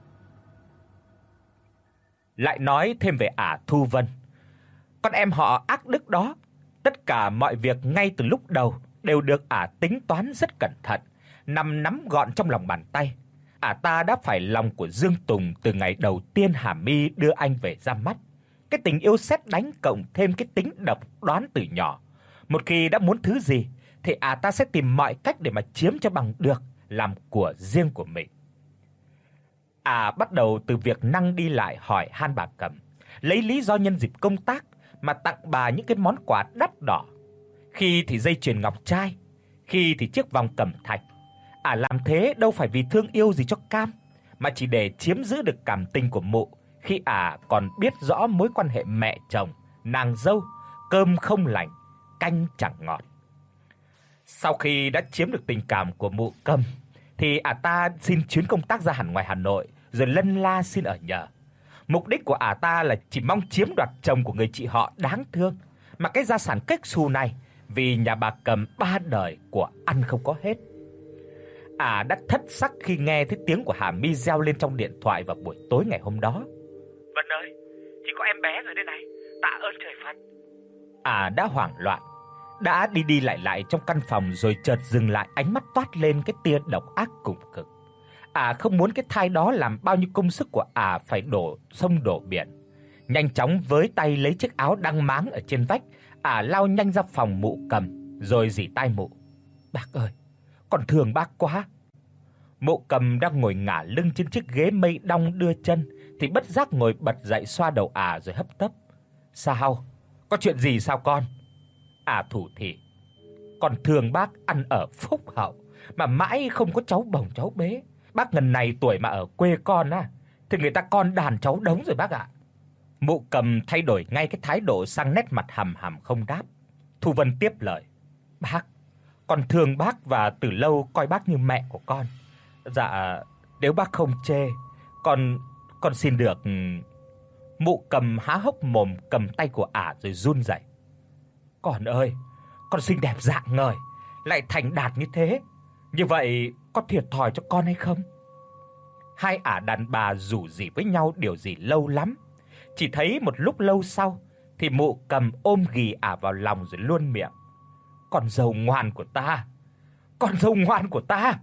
Lại nói thêm về ả Thu Vân, con em họ ác đức đó, tất cả mọi việc ngay từ lúc đầu đều được ả tính toán rất cẩn thận, nằm nắm gọn trong lòng bàn tay. Ả ta đã phải lòng của Dương Tùng từ ngày đầu tiên Hà My đưa anh về ra mắt. Cái tình yêu sét đánh cộng thêm cái tính độc đoán từ nhỏ, một khi đã muốn thứ gì thì ả ta sẽ tìm mọi cách để mà chiếm cho bằng được, làm của riêng của mình. Ả bắt đầu từ việc năng đi lại hỏi han bà Cầm, lấy lý do nhân dịp công tác mà tặng bà những cái món quà đắt đỏ. Khi thì dây chuyền ngọc trai, khi thì chiếc vòng cẩm thạch. Ả làm thế đâu phải vì thương yêu gì cho Cam, mà chỉ để chiếm giữ được cảm tình của mụ, khi ả còn biết rõ mối quan hệ mẹ chồng, nàng dâu, cơm không lành, canh chẳng ngọt. Sau khi đã chiếm được tình cảm của mụ Cầm thì ả ta xin chuyến công tác ra hẳn ngoài Hà Nội, rồi lân la xin ở nhờ. Mục đích của ả ta là chỉ mong chiếm đoạt chồng của người chị họ đáng thương, mà cái gia sản kếch xù này vì nhà bà Cầm ba đời của ăn không có hết. Ả đã thất sắc khi nghe thấy tiếng của Hà My reo lên trong điện thoại vào buổi tối ngày hôm đó. Vân ơi, chỉ có em bé rồi đây này, tạ ơn trời Phật. Ả đã hoảng loạn, đã đi đi lại lại trong căn phòng rồi chợt dừng lại, ánh mắt toát lên cái tia độc ác cùng cực. Ả không muốn cái thai đó làm bao nhiêu công sức của ả phải đổ sông đổ biển. Nhanh chóng với tay lấy chiếc áo đang máng ở trên vách, ả lao nhanh ra phòng mụ Cầm rồi rỉ tai mụ. Bác ơi, con thương bác quá. Mộ Cầm đang ngồi ngả lưng trên chiếc ghế mây đong đưa chân thì bất giác ngồi bật dậy xoa đầu ả rồi hấp tấp. "Sao? Có chuyện gì sao con?" Ả thủ thỉ. "Con thương bác ăn ở phúc hậu mà mãi không có cháu bồng cháu bế. Bác ngần này tuổi mà ở quê con á thì người ta con đàn cháu đống rồi bác ạ." Mộ Cầm thay đổi ngay cái thái độ sang nét mặt hầm hầm không đáp. Thu Vân tiếp lời: "Bác, con thương bác và từ lâu coi bác như mẹ của con. Dạ, nếu bác không chê, con con xin được." Mộ Cầm há hốc mồm cầm tay của ả rồi run rẩy. "Con ơi, con xinh đẹp rạng ngời, lại thành đạt như thế, như vậy có thiệt thòi cho con hay không?" Hai ả đàn bà rủ rỉ với nhau điều gì lâu lắm. Chỉ thấy một lúc lâu sau thì Mộ Cầm ôm ghì ả vào lòng rồi luôn miệng: "Con dâu ngoan của ta, con dâu ngoan của ta."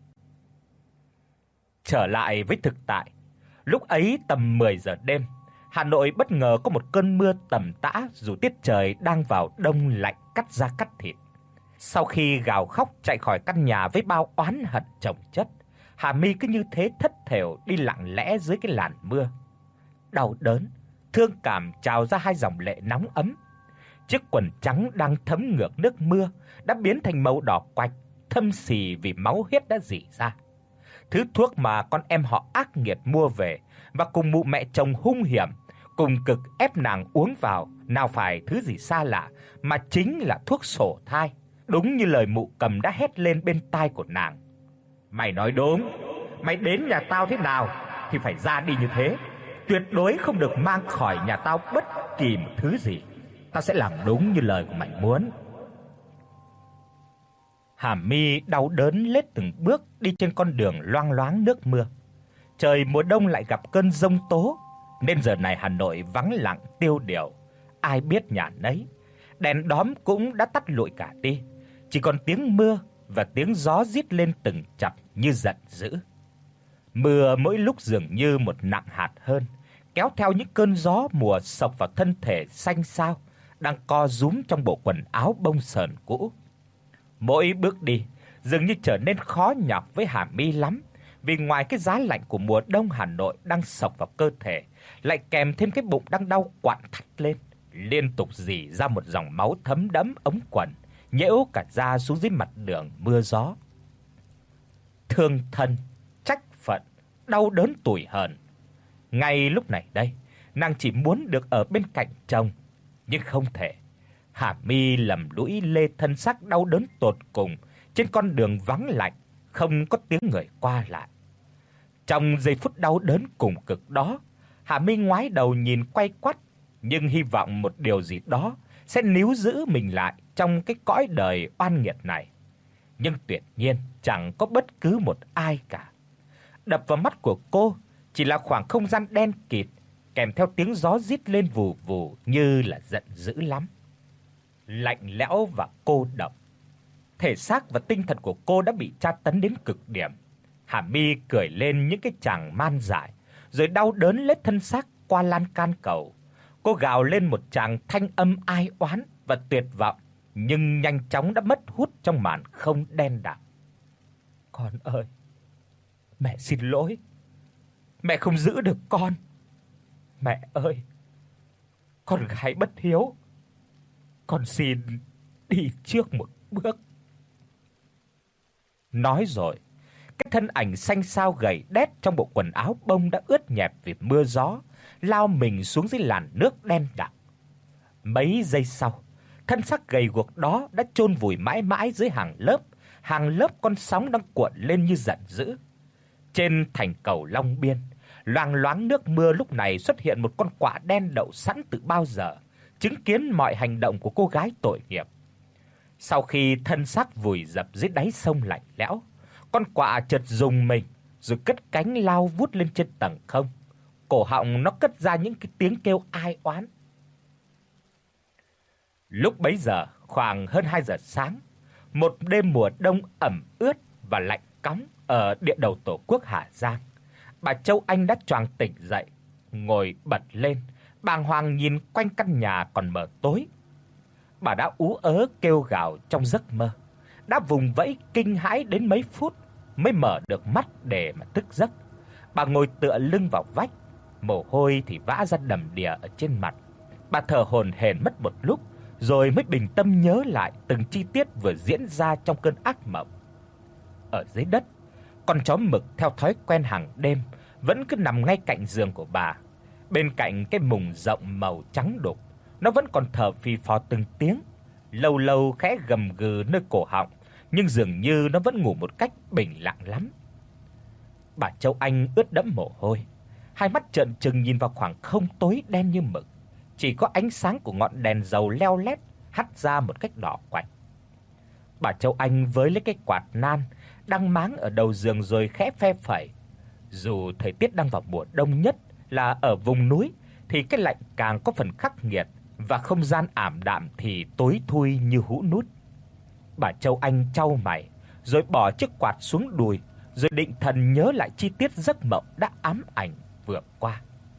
Trở lại với thực tại, lúc ấy tầm mười giờ đêm, Hà Nội bất ngờ có một cơn mưa tầm tã dù tiết trời đang vào đông lạnh cắt da cắt thịt. Sau khi gào khóc chạy khỏi căn nhà với bao oán hận chồng chất, Hà My cứ như thế thất thểu đi lặng lẽ dưới cái làn mưa. Đau đớn, thương cảm trào ra hai dòng lệ nóng ấm. Chiếc quần trắng đang thấm ngược nước mưa đã biến thành màu đỏ quạch, thâm sì vì máu huyết đã rỉ ra. Thứ thuốc mà con em họ ác nghiệt mua về và cùng mụ mẹ chồng hung hiểm cùng cực ép nàng uống vào, nào phải thứ gì xa lạ mà chính là thuốc sổ thai. Đúng như lời Mụ Cầm đã hét lên bên tai của nàng: "Mày nói đúng, mày đến nhà tao thế nào thì phải ra đi như thế, tuyệt đối không được mang khỏi nhà tao bất kỳ một thứ gì. Tao sẽ làm đúng như lời của mày muốn." Hà My đau đớn lết từng bước đi trên con đường loang loáng nước mưa. Trời mùa đông lại gặp cơn giông tố, nên giờ này Hà Nội vắng lặng tiêu điều, ai biết nhà nấy. Đèn đóm cũng đã tắt lụi cả đi, chỉ còn tiếng mưa và tiếng gió rít lên từng chập như giận dữ. Mưa mỗi lúc dường như một nặng hạt hơn, kéo theo những cơn gió mùa xộc vào thân thể xanh xao đang co rúm trong bộ quần áo bông sờn cũ. Mỗi bước đi dường như trở nên khó nhọc với Hà My lắm, vì ngoài cái giá lạnh của mùa đông Hà Nội đang xộc vào cơ thể, lại kèm thêm cái bụng đang đau quặn thắt lên, liên tục rỉ ra một dòng máu thấm đẫm ống quần, nhễu cả da xuống dưới mặt đường mưa gió. Thương thân, trách phận, đau đớn tủi hờn. Ngay lúc này đây, nàng chỉ muốn được ở bên cạnh chồng, nhưng không thể. Hà My lầm lũi lê thân xác đau đớn tột cùng trên con đường vắng lạnh, không có tiếng người qua lại. Trong giây phút đau đớn cùng cực đó, Hà My ngoái đầu nhìn quay quắt, nhưng hy vọng một điều gì đó sẽ níu giữ mình lại trong cái cõi đời oan nghiệt này. Nhưng tuyệt nhiên chẳng có bất cứ một ai cả. Đập vào mắt của cô chỉ là khoảng không gian đen kịt, kèm theo tiếng gió rít lên vù vù như là giận dữ lắm. Lạnh lẽo và cô độc. Thể xác và tinh thần của cô đã bị tra tấn đến cực điểm. Hà My cười lên những cái tràng man dại, rồi đau đớn lết thân xác qua lan can cầu. Cô gào lên một tràng thanh âm ai oán và tuyệt vọng, nhưng nhanh chóng đã mất hút trong màn không đen đặc. "Con ơi, mẹ xin lỗi. Mẹ không giữ được con. Mẹ ơi, con gái bất hiếu. Con xin đi trước một bước." Nói rồi, cái thân ảnh xanh xao gầy đét trong bộ quần áo bông đã ướt nhẹp vì mưa gió, lao mình xuống dưới làn nước đen đặc. Mấy giây sau, thân xác gầy guộc đó đã chôn vùi mãi mãi dưới hàng lớp, hàng lớp con sóng đang cuộn lên như giận dữ. Trên thành cầu Long Biên, loang loáng nước mưa lúc này xuất hiện một con quạ đen đậu sẵn từ bao giờ, chứng kiến mọi hành động của cô gái tội nghiệp. Sau khi thân xác vùi dập dưới đáy sông lạnh lẽo, con quạ chợt rùng mình rồi cất cánh lao vút lên trên tầng không. Cổ họng nó cất ra những cái tiếng kêu ai oán. Lúc bấy giờ, khoảng hơn hai giờ sáng, một đêm mùa đông ẩm ướt và lạnh cóng ở địa đầu Tổ quốc Hà Giang. Bà Châu Anh đã choàng tỉnh dậy, ngồi bật lên, bàng hoàng nhìn quanh căn nhà còn mờ tối. Bà đã ú ớ kêu gào trong giấc mơ, đã vùng vẫy kinh hãi đến mấy phút mới mở được mắt để mà thức giấc. Bà ngồi tựa lưng vào vách, mồ hôi thì vã ra đầm đìa ở trên mặt. Bà thở hổn hển mất một lúc rồi mới bình tâm nhớ lại từng chi tiết vừa diễn ra trong cơn ác mộng. Ở dưới đất, con chó mực theo thói quen hàng đêm vẫn cứ nằm ngay cạnh giường của bà. Bên cạnh cái mùng rộng màu trắng đục, nó vẫn còn thở phì phò từng tiếng, lâu lâu khẽ gầm gừ nơi cổ họng, nhưng dường như nó vẫn ngủ một cách bình lặng lắm. Bà Châu Anh ướt đẫm mồ hôi, hai mắt trợn trừng nhìn vào khoảng không tối đen như mực, chỉ có ánh sáng của ngọn đèn dầu leo lét hắt ra một cách đỏ quạch. Bà Châu Anh với lấy cái quạt nan đang máng ở đầu giường rồi khẽ phe phẩy. Dù thời tiết đang vào mùa đông nhất là ở vùng núi thì cái lạnh càng có phần khắc nghiệt và không gian ảm đạm thì tối thui như hũ nút. Bà Châu Anh chau mày rồi bỏ chiếc quạt xuống đùi, rồi định thần nhớ lại chi tiết giấc mộng đã ám ảnh vừa qua.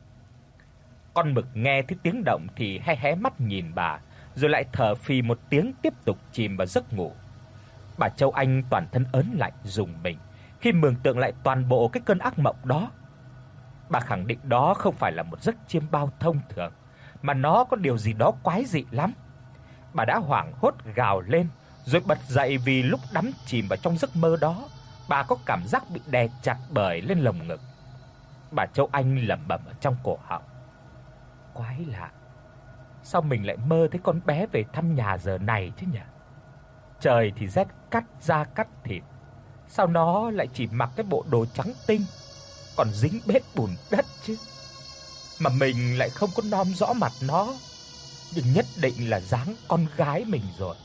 Con mực nghe thấy tiếng động thì hé hé mắt nhìn bà, rồi lại thở phì một tiếng tiếp tục chìm vào giấc ngủ. Bà Châu Anh toàn thân ớn lạnh rùng mình khi mường tượng lại toàn bộ cái cơn ác mộng đó. Bà khẳng định đó không phải là một giấc chiêm bao thông thường, mà nó có điều gì đó quái dị lắm. Bà đã hoảng hốt gào lên rồi bật dậy vì lúc đắm chìm vào trong giấc mơ đó, bà có cảm giác bị đè chặt bởi lên lồng ngực. Bà Châu Anh lẩm bẩm ở trong cổ họng: quái lạ, sao mình lại mơ thấy con bé về thăm nhà giờ này chứ nhỉ? Trời thì rét cắt da cắt thịt, sao nó lại chỉ mặc cái bộ đồ trắng tinh, còn dính bết bùn đất chứ? Mà mình lại không có nom rõ mặt nó, nhưng nhất định là dáng con gái mình rồi.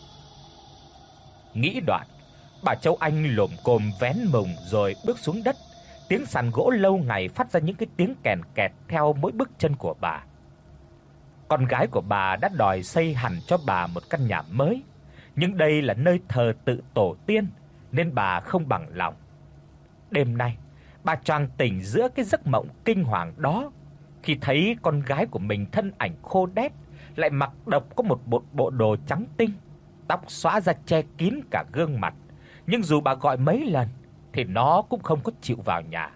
Nghĩ đoạn, bà Châu Anh lồm cồm vén mùng rồi bước xuống đất. Tiếng sàn gỗ lâu ngày phát ra những cái tiếng kèn kẹt theo mỗi bước chân của bà. Con gái của bà đã đòi xây hẳn cho bà một căn nhà mới, nhưng đây là nơi thờ tự tổ tiên nên bà không bằng lòng. Đêm nay, bà choàng tỉnh giữa cái giấc mộng kinh hoàng đó khi thấy con gái của mình thân ảnh khô đét, lại mặc độc có một bộ bộ đồ trắng tinh, tóc xõa ra che kín cả gương mặt, nhưng dù bà gọi mấy lần thì nó cũng không có chịu vào nhà.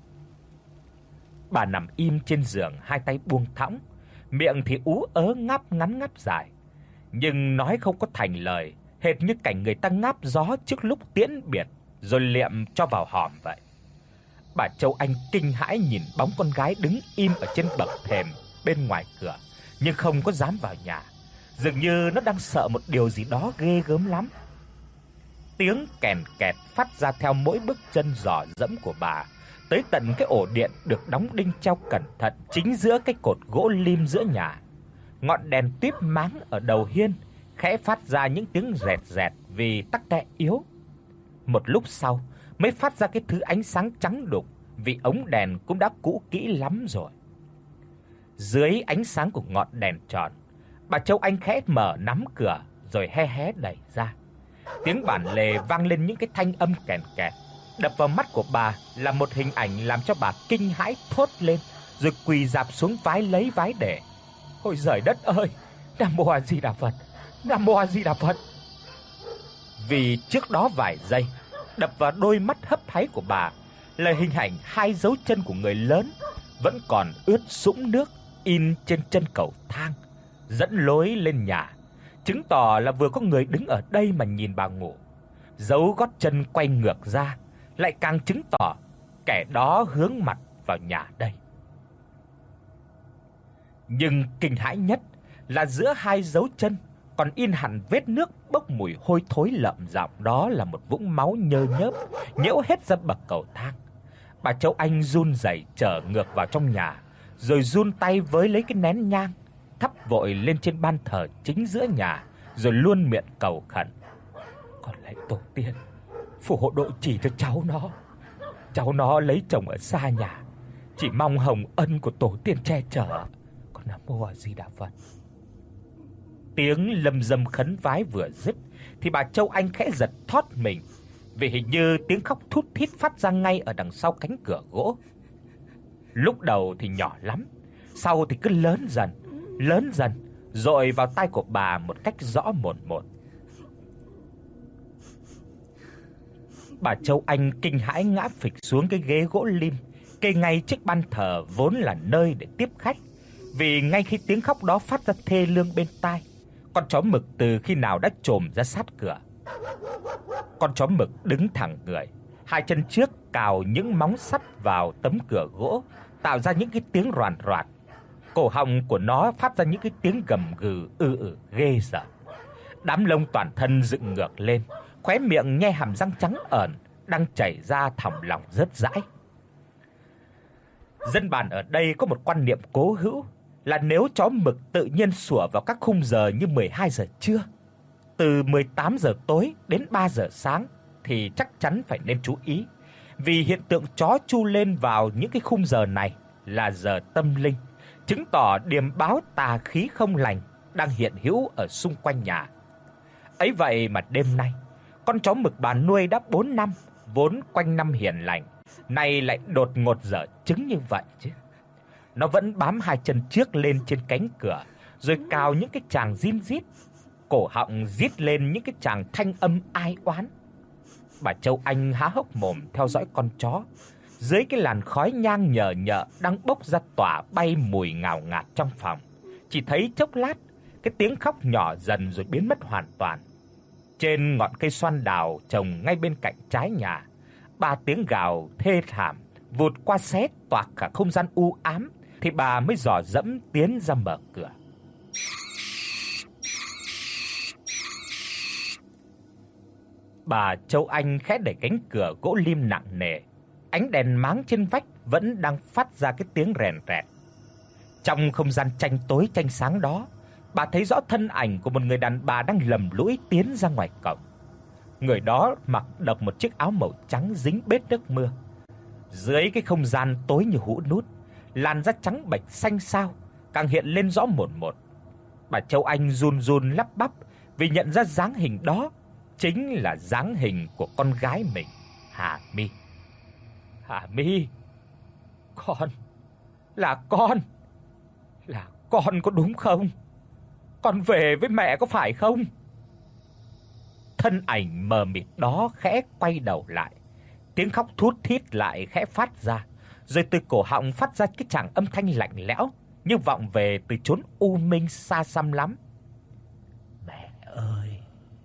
Bà nằm im trên giường, hai tay buông thõng, miệng thì ú ớ ngáp ngắn ngáp dài, nhưng nói không có thành lời, hệt như cảnh người ta ngáp gió trước lúc tiễn biệt rồi liệm cho vào hòm vậy. Bà Châu Anh kinh hãi nhìn bóng con gái đứng im ở trên bậc thềm bên ngoài cửa, nhưng không có dám vào nhà, dường như nó đang sợ một điều gì đó ghê gớm lắm. Tiếng kèn kẹt phát ra theo mỗi bước chân dò dẫm của bà, tới tận cái ổ điện được đóng đinh treo cẩn thận chính giữa cái cột gỗ lim giữa nhà. Ngọn đèn tuýp máng ở đầu hiên khẽ phát ra những tiếng rẹt rẹt vì tắc đè yếu. Một lúc sau mới phát ra cái thứ ánh sáng trắng đục vì ống đèn cũng đã cũ kỹ lắm rồi. Dưới ánh sáng của ngọn đèn tròn, bà Châu Anh khẽ mở nắm cửa rồi hé hé đẩy ra. Tiếng bản lề vang lên những cái thanh âm kèn kẹt. Đập vào mắt của bà là một hình ảnh làm cho bà kinh hãi thốt lên, rồi quỳ rạp xuống vái lấy vái để. Ôi giời đất ơi, Nam Mô A Di Đà Phật, Nam Mô A Di Đà Phật. Vì trước đó vài giây, đập vào đôi mắt hấp háy của bà là hình ảnh hai dấu chân của người lớn vẫn còn ướt sũng nước in trên chân cầu thang dẫn lối lên nhà, chứng tỏ là vừa có người đứng ở đây mà nhìn bà ngủ. Dấu gót chân quay ngược ra lại càng chứng tỏ kẻ đó hướng mặt vào nhà đây. Nhưng kinh hãi nhất là giữa hai dấu chân còn in hẳn vết nước bốc mùi hôi thối lợm giọng, đó là một vũng máu nhơ nhớp nhễu hết ra bậc cầu thang. Bà Châu Anh run rẩy trở ngược vào trong nhà, rồi run tay với lấy cái nén nhang, thắp vội lên trên ban thờ chính giữa nhà, rồi luôn miệng cầu khẩn: "Con lạy tổ tiên, phù hộ độ trì cho cháu nó. Cháu nó lấy chồng ở xa nhà, chỉ mong hồng ân của tổ tiên che chở. Con Nam Mô A Di Đà Phật." Tiếng lầm rầm khấn vái vừa dứt thì bà Châu Anh khẽ giật thót mình, vì hình như tiếng khóc thút thít phát ra ngay ở đằng sau cánh cửa gỗ. Lúc đầu thì nhỏ lắm, sau thì cứ lớn dần, lớn dần, dội vào tai của bà một cách rõ mồn một. Bà Châu Anh kinh hãi ngã phịch xuống cái ghế gỗ lim kê ngay trước ban thờ vốn là nơi để tiếp khách. Vì ngay khi tiếng khóc đó phát ra thê lương bên tai, con chó mực từ khi nào đã trồm ra sát cửa. Con chó mực đứng thẳng người, hai chân trước cào những móng sắt vào tấm cửa gỗ, tạo ra những cái tiếng roàn roạt. Cổ họng của nó phát ra những cái tiếng gầm gừ ư ử ghê rợn. Đám lông toàn thân dựng ngược lên, khóe miệng nhe hàm răng trắng ẩn đang chảy ra thòng lòng rớt rãi. Dân bản ở đây có một quan niệm cố hữu là nếu chó mực tự nhiên sủa vào các khung giờ như mười hai giờ trưa, từ mười tám giờ tối đến ba giờ sáng thì chắc chắn phải nên chú ý, vì hiện tượng chó chu lên vào những cái khung giờ này là giờ tâm linh, chứng tỏ điềm báo tà khí không lành đang hiện hữu ở xung quanh nhà. Ấy vậy mà đêm nay, con chó mực bà nuôi đã bốn năm, vốn quanh năm hiền lành, nay lại đột ngột dở trứng như vậy chứ. Nó vẫn bám hai chân trước lên trên cánh cửa, rồi cào những cái tràng rin rít, cổ họng rít lên những cái tràng thanh âm ai oán. Bà Châu Anh há hốc mồm theo dõi con chó. Dưới cái làn khói nhang nhờ nhợ đang bốc ra tỏa bay mùi ngào ngạt trong phòng, chỉ thấy chốc lát, cái tiếng khóc nhỏ dần rồi biến mất hoàn toàn. Trên ngọn cây xoan đào trồng ngay bên cạnh trái nhà, ba tiếng gào thê thảm vụt qua xé toạc cả không gian u ám, thì bà mới dò dẫm tiến ra mở cửa. Bà Châu Anh khẽ đẩy cánh cửa gỗ lim nặng nề, ánh đèn máng trên vách vẫn đang phát ra cái tiếng rèn rẹt. Trong không gian tranh tối tranh sáng đó, bà thấy rõ thân ảnh của một người đàn bà đang lầm lũi tiến ra ngoài cổng. Người đó mặc độc một chiếc áo màu trắng dính bết nước mưa. Dưới cái không gian tối như hũ nút, làn da trắng bệch xanh xao càng hiện lên rõ mồn một. Bà Châu Anh run run lắp bắp vì nhận ra dáng hình đó chính là dáng hình của con gái mình, Hà My. Hà My, con, là con, là con có đúng không? Con về với mẹ có phải không? Thân ảnh mờ mịt đó khẽ quay đầu lại, tiếng khóc thút thít lại khẽ phát ra, rồi từ cổ họng phát ra cái tràng âm thanh lạnh lẽo như vọng về từ chốn u minh xa xăm lắm. Mẹ ơi,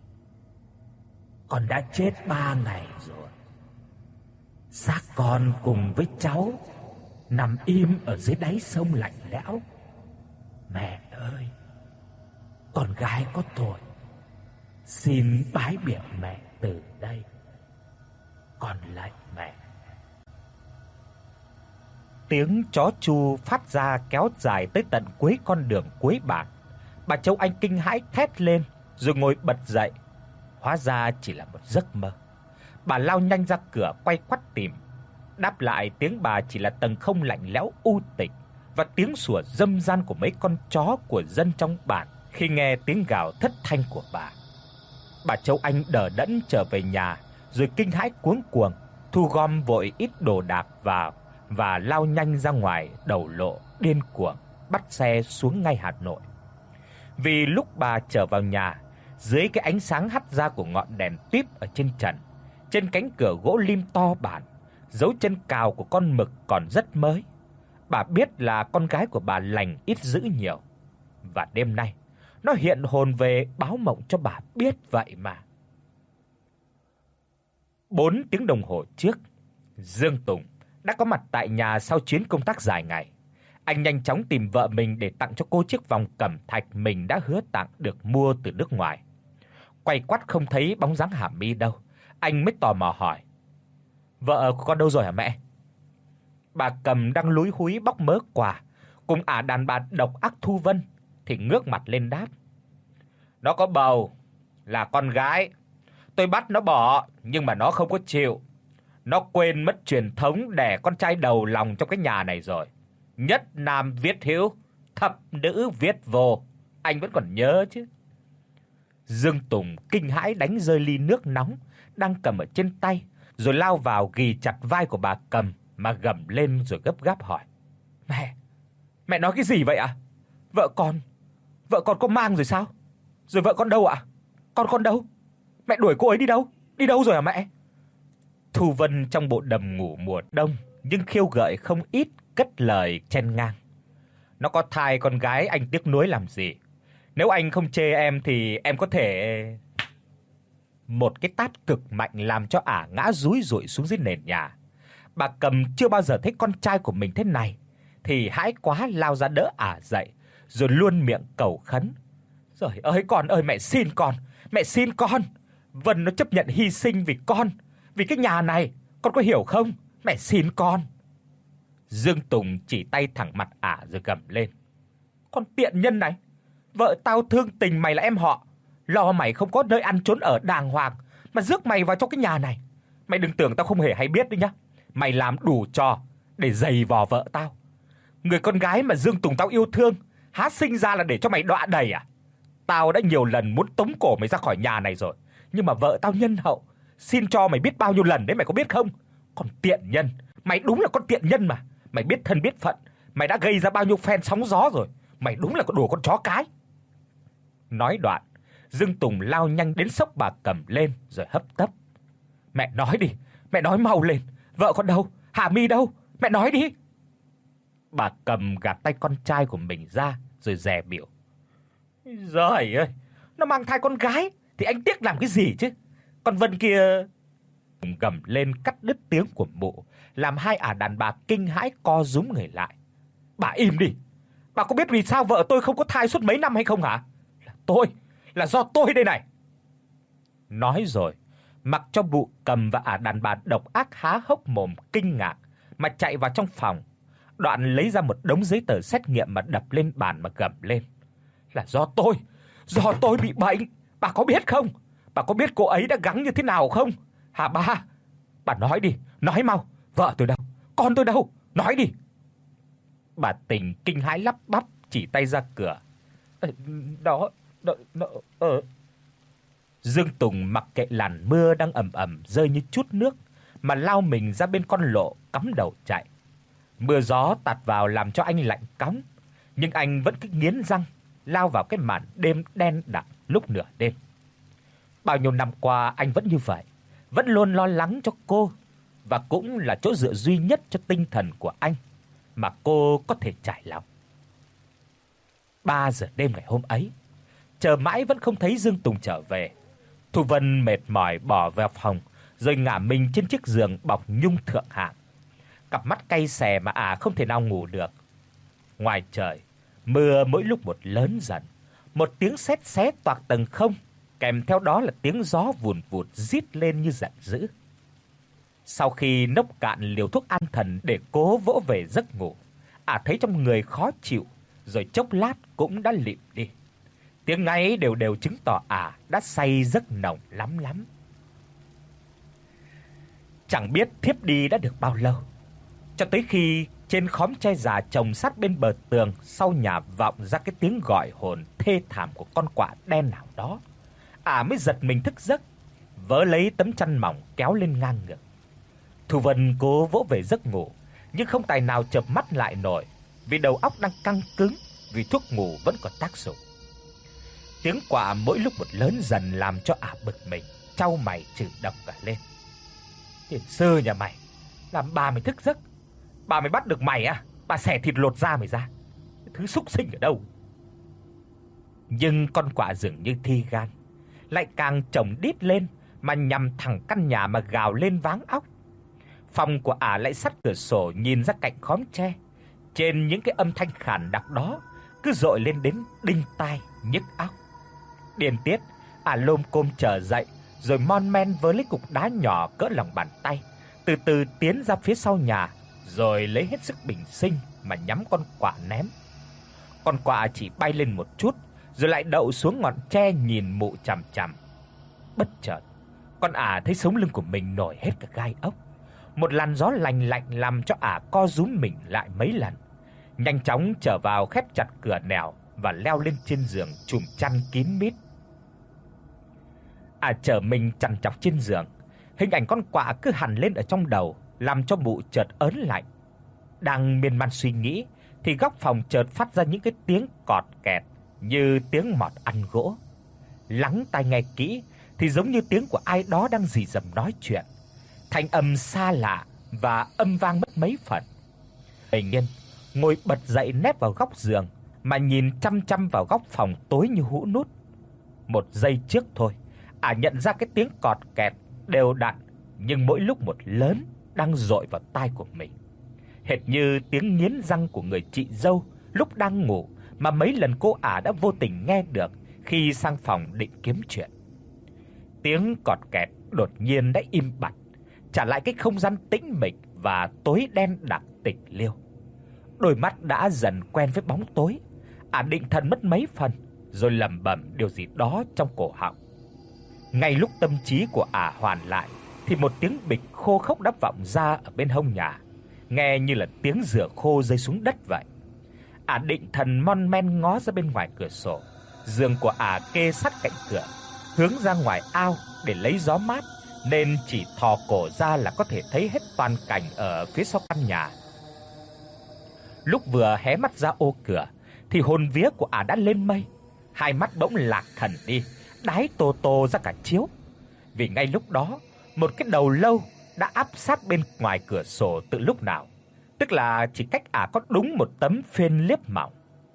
con đã chết ba ngày rồi. Xác con cùng với cháu nằm im ở dưới đáy sông lạnh lẽo. Mẹ ơi, con gái có tội, xin bái biệt mẹ từ đây. Con lạy mẹ. Tiếng chó chu phát ra kéo dài tới tận cuối con đường cuối bản. Bà Châu Anh kinh hãi thét lên rồi ngồi bật dậy. Hóa ra chỉ là một giấc mơ. Bà lao nhanh ra cửa quay quắt tìm. Đáp lại tiếng bà chỉ là tầng không lạnh lẽo u tịch và tiếng sủa râm ran của mấy con chó của dân trong bản khi nghe tiếng gào thất thanh của bà. Bà Châu Anh đờ đẫn trở về nhà, rồi kinh hãi cuống cuồng thu gom vội ít đồ đạc vào và lao nhanh ra ngoài đầu lộ điên cuồng bắt xe xuống ngay Hà Nội. Vì lúc bà trở vào nhà, dưới cái ánh sáng hắt ra của ngọn đèn tuýp ở trên trần, trên cánh cửa gỗ lim to bản, dấu chân cào của con mực còn rất mới. Bà biết là con gái của bà lành ít dữ nhiều, và đêm nay nó hiện hồn về báo mộng cho bà biết vậy mà. Bốn tiếng đồng hồ trước, Dương Tùng đã có mặt tại nhà sau chuyến công tác dài ngày. Anh nhanh chóng tìm vợ mình để tặng cho cô chiếc vòng cẩm thạch mình đã hứa tặng được mua từ nước ngoài. Quay quắt không thấy bóng dáng Hà My đâu, anh mới tò mò hỏi: "Vợ của con đâu rồi hả mẹ?" Bà Cầm đang lúi húi bóc mớ quà cùng ả đàn bà độc ác Thu Vân thì ngước mặt lên đáp: "Nó có bầu, là con gái. Tôi bắt nó bỏ nhưng mà nó không có chịu. Nó quên mất truyền thống đẻ con trai đầu lòng trong cái nhà này rồi. Nhất nam viết hữu, thập nữ viết vô. Anh vẫn còn nhớ chứ." Dương Tùng kinh hãi đánh rơi ly nước nóng đang cầm ở trên tay, rồi lao vào ghì chặt vai của bà Cầm mà gầm lên rồi gấp gáp hỏi: "Mẹ, mẹ nói cái gì vậy ạ? À? Vợ con, vợ con có mang rồi sao? Rồi vợ con đâu ạ? À? Con con đâu? Mẹ đuổi cô ấy đi đâu? Đi đâu rồi hả mẹ?" Thu Vân trong bộ đầm ngủ mùa đông nhưng khiêu gợi không ít cất lời chen ngang. Nó có thai con gái anh tiếc nuối làm gì? Nếu anh không chê em thì em có thể... Một cái tát cực mạnh làm cho ả ngã rúi rụi xuống dưới nền nhà. Bà Cầm chưa bao giờ thấy con trai của mình thế này thì hãi quá lao ra đỡ ả dậy, rồi luôn miệng cầu khấn. "Trời ơi con ơi, mẹ xin con, mẹ xin con. Vân nó chấp nhận hy sinh vì con, vì cái nhà này, con có hiểu không? Mẹ xin con." Dương Tùng chỉ tay thẳng mặt ả rồi gầm lên: "Con tiện nhân này, vợ tao thương tình mày là em họ, lo mày không có nơi ăn trốn ở đàng hoàng mà rước mày vào trong cái nhà này. Mày đừng tưởng tao không hề hay biết đấy nhá. Mày làm đủ trò để giày vò vợ tao. Người con gái mà Dương Tùng tao yêu thương, há sinh ra là để cho mày đọa đầy à? Tao đã nhiều lần muốn tống cổ mày ra khỏi nhà này rồi, nhưng mà vợ tao nhân hậu, xin cho mày biết bao nhiêu lần đấy, mày có biết không? Còn tiện nhân, mày đúng là con tiện nhân mà. Mày biết thân biết phận, mày đã gây ra bao nhiêu phen sóng gió rồi. Mày đúng là con đồ con chó cái." Nói đoạn, Dương Tùng lao nhanh đến xốc bà Cầm lên rồi hấp tấp: "Mẹ nói đi, mẹ nói mau lên, vợ con đâu? Hà My đâu? Mẹ nói đi." Bà Cầm gạt tay con trai của mình ra rồi dè bỉu: "Giời ơi, nó mang thai con gái thì anh tiếc làm cái gì chứ? Con Vân kia..." Gầm lên cắt đứt tiếng của mụ, làm hai ả đàn bà kinh hãi co rúm người lại. "Bà im đi. Bà có biết vì sao vợ tôi không có thai suốt mấy năm hay không hả? Là tôi, là do tôi đây này." Nói rồi, mặc cho Bụ Cầm và ả đàn bà độc ác há hốc mồm kinh ngạc mà chạy vào trong phòng, đoạn lấy ra một đống giấy tờ xét nghiệm mà đập lên bàn mà gầm lên: "Là do tôi, do tôi bị bệnh. Bà có biết không? Bà có biết cô ấy đã gắng như thế nào không? Hả ba? Bà nói đi, nói mau, vợ tôi đâu? Con tôi đâu? Nói đi." Bà Tình kinh hãi lắp bắp chỉ tay ra cửa: "Đó, đó, đó ờ." Dương Tùng mặc kệ làn mưa đang ầm ầm rơi như chút nước mà lao mình ra bên con lộ cắm đầu chạy. Mưa gió tạt vào làm cho anh lạnh cóng, nhưng anh vẫn cứ nghiến răng lao vào cái màn đêm đen đặc lúc nửa đêm. Bao nhiêu năm qua anh vẫn như vậy, vẫn luôn lo lắng cho cô, và cũng là chỗ dựa duy nhất cho tinh thần của anh mà cô có thể trải lòng. ba giờ đêm ngày hôm ấy, chờ mãi vẫn không thấy Dương Tùng trở về. Thu Vân mệt mỏi bỏ vào phòng, rồi ngả mình trên chiếc giường bọc nhung thượng hạng. Cặp mắt cay xè mà ả không thể nào ngủ được. Ngoài trời, mưa mỗi lúc một lớn dần, một tiếng sét xé toạc tầng không, kèm theo đó là tiếng gió vùn vụt rít lên như giận dữ. Sau khi nốc cạn liều thuốc an thần để cố vỗ về giấc ngủ, ả thấy trong người khó chịu, rồi chốc lát cũng đã lịm đi. Tiếng ngáy đều đều chứng tỏ ả đã say giấc nồng lắm lắm. Chẳng biết thiếp đi đã được bao lâu, cho tới khi trên khóm tre già trồng sát bên bờ tường sau nhà vọng ra cái tiếng gọi hồn thê thảm của con quạ đen nào đó, ả mới giật mình thức giấc, vớ lấy tấm chăn mỏng kéo lên ngang ngực. Thu Vân cố vỗ về giấc ngủ, nhưng không tài nào chợp mắt lại nổi, vì đầu óc đang căng cứng, vì thuốc ngủ vẫn còn tác dụng. Tiếng quạ mỗi lúc một lớn dần làm cho ả bực mình, chau mày chửi độc cả lên: "Tiền sư nhà mày, làm bà mày thức giấc, bà mày bắt được mày à? Bà xẻ thịt lột da mày ra. Thứ súc sinh ở đâu?" Nhưng con quạ dường như thi gan, lại càng chồng đít lên mà nhằm thẳng căn nhà mà gào lên váng óc. Phòng của ả lại sát cửa sổ nhìn ra cạnh khóm tre. Trên những cái âm thanh khàn đặc đó cứ dội lên đến đinh tai nhức óc. Điên tiết, ả lồm cồm trở dậy, rồi mon men với lấy cục đá nhỏ cỡ lòng bàn tay, từ từ tiến ra phía sau nhà, rồi lấy hết sức bình sinh mà nhắm con quạ ném. Con quạ chỉ bay lên một chút, rồi lại đậu xuống ngọn tre nhìn mụ chằm chằm. Bất chợt, con ả thấy sống lưng của mình nổi hết cả gai ốc. Một làn gió lạnh lạnh làm cho ả co rúm mình lại mấy lần, nhanh chóng trở vào khép chặt cửa nẻo và leo lên trên giường trùm chăn kín mít. Ả trở mình chằn chọc trên giường, hình ảnh con quạ cứ hằn lên ở trong đầu, làm cho mụ chợt ớn lạnh. Đang miên man suy nghĩ thì góc phòng chợt phát ra những cái tiếng cọt kẹt như tiếng mọt ăn gỗ. Lắng tai nghe kỹ thì giống như tiếng của ai đó đang rì rầm nói chuyện. thanh âm xa lạ và âm vang mất mấy phần. Bình Nhiên ngồi bật dậy nép vào góc giường mà nhìn chăm chăm vào góc phòng tối như hũ nút. Một giây trước thôi, ả nhận ra cái tiếng cọt kẹt đều đặn nhưng mỗi lúc một lớn đang dội vào tai của mình. Hệt như tiếng nghiến răng của người chị dâu lúc đang ngủ mà mấy lần cô ả đã vô tình nghe được khi sang phòng định kiếm chuyện. Tiếng cọt kẹt đột nhiên đã im bặt, trả lại cái không gian tĩnh mịch và tối đen đặc tịch liêu. Đôi mắt đã dần quen với bóng tối, ả định thần mất mấy phần rồi lẩm bẩm điều gì đó trong cổ họng. Ngay lúc tâm trí của ả hoàn lại thì một tiếng bịch khô khốc đã vọng ra ở bên hông nhà, nghe như là tiếng rửa khô rơi xuống đất vậy. Ả định thần mon men ngó ra bên ngoài cửa sổ. Giường của ả kê sát cạnh cửa, hướng ra ngoài ao để lấy gió mát, nên chỉ thò cổ ra là có thể thấy hết toàn cảnh ở phía sau căn nhà. Lúc vừa hé mắt ra ô cửa thì hồn vía của ả đã lên mây, hai mắt bỗng lạc thần đi, đái tô tô ra cả chiếu. Vì ngay lúc đó, một cái đầu lâu đã áp sát bên ngoài cửa sổ từ lúc nào, tức là chỉ cách ả có đúng một tấm phên liếp mỏng.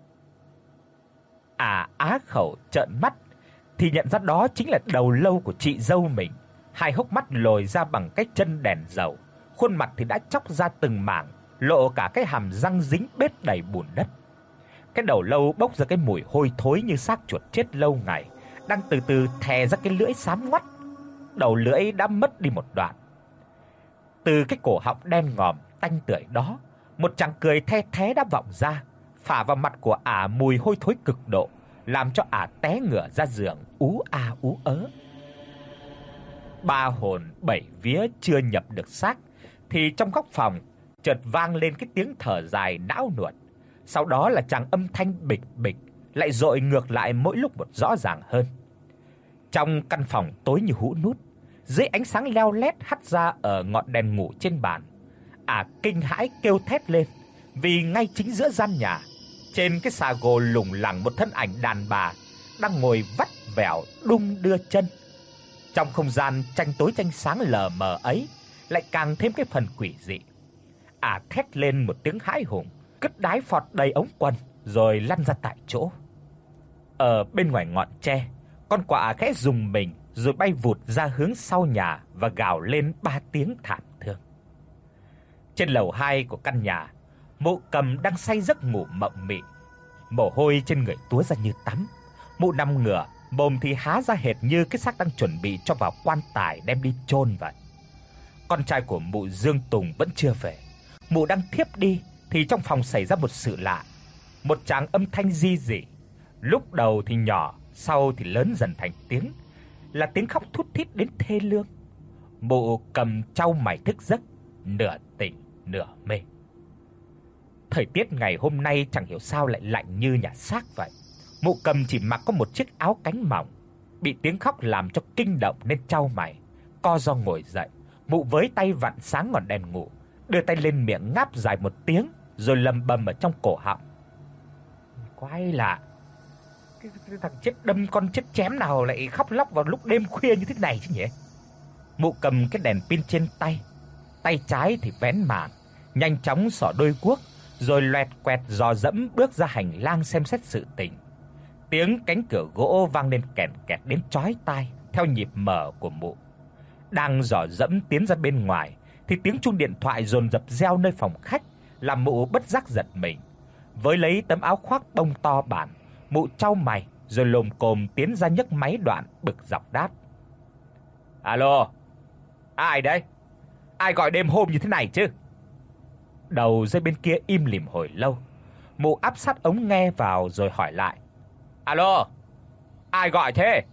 Ả á khẩu trợn mắt thì nhận ra đó chính là đầu lâu của chị dâu mình, hai hốc mắt lồi ra bằng cái chân đèn dầu, khuôn mặt thì đã chóc ra từng mảng, lộ cả cái hàm răng dính bết đầy bùn đất. Cái đầu lâu bốc ra cái mùi hôi thối như xác chuột chết lâu ngày, đang từ từ thè ra cái lưỡi xám ngoắt. Đầu lưỡi đã mất đi một đoạn. Từ cái cổ họng đen ngòm tanh tưởi đó, một tràng cười the thé đã vọng ra, phả vào mặt của ả mùi hôi thối cực độ, làm cho ả té ngửa ra giường ú a ú ớ. Ba hồn bảy vía chưa nhập được xác thì trong góc phòng chợt vang lên cái tiếng thở dài não nuột. Sau đó là tràng âm thanh bịch bịch lại dội ngược lại mỗi lúc một rõ ràng hơn. Trong căn phòng tối như hũ nút, dưới ánh sáng leo lét hắt ra ở ngọn đèn ngủ trên bàn, ả kinh hãi kêu thét lên, vì ngay chính giữa gian nhà, trên cái xà gồ lủng lẳng một thân ảnh đàn bà đang ngồi vắt vẻo đung đưa chân. Trong không gian tranh tối tranh sáng lờ mờ ấy lại càng thêm cái phần quỷ dị. Ả thét lên một tiếng hãi hùng, cứt đái phọt đầy ống quần rồi lăn ra tại chỗ. Ở bên ngoài ngọn tre, con quạ khẽ rùng mình rồi bay vụt ra hướng sau nhà và gào lên ba tiếng thảm thương. Trên lầu hai của căn nhà, Mụ Cầm đang say giấc ngủ mộng mị, mồ hôi trên người túa ra như tắm. Mụ nằm ngửa, mồm thì há ra hệt như cái xác đang chuẩn bị cho vào quan tài đem đi chôn vậy. Con trai của mụ Dương Tùng vẫn chưa về. Mụ đang thiếp đi thì trong phòng xảy ra một sự lạ, một tràng âm thanh ri rỉ, lúc đầu thì nhỏ, sau thì lớn dần thành tiếng, là tiếng khóc thút thít đến thê lương. Mụ Cầm chau mày thức giấc, nửa tỉnh nửa mê. Thời tiết ngày hôm nay chẳng hiểu sao lại lạnh như nhà xác vậy. Mụ Cầm chỉ mặc có một chiếc áo cánh mỏng, bị tiếng khóc làm cho kinh động nên chau mày, co ro ngồi dậy. Mụ với tay vặn sáng ngọn đèn ngủ, đưa tay lên miệng ngáp dài một tiếng rồi lầm bầm ở trong cổ họng. Quái lạ, cái, cái thằng chết đâm con chết chém nào lại khóc lóc vào lúc đêm khuya như thế này chứ nhỉ? Mụ cầm cái đèn pin trên tay, tay trái thì vén màn, nhanh chóng xỏ đôi guốc rồi loẹt quẹt dò dẫm bước ra hành lang xem xét sự tình. Tiếng cánh cửa gỗ vang lên kèn kẹt đến chói tai theo nhịp mở của mụ. Đang dò dẫm tiến ra bên ngoài thì tiếng chuông điện thoại dồn dập reo nơi phòng khách, làm mụ bất giác giật mình. Với lấy tấm áo khoác bông to bản, mụ chau mày rồi lồm cồm tiến ra nhấc máy đoạn bực dọc đáp. Alo, ai đấy? Ai gọi đêm hôm như thế này chứ? Đầu dây bên kia im lìm hồi lâu. Mụ áp sát ống nghe vào rồi hỏi lại. Alo, ai gọi thế?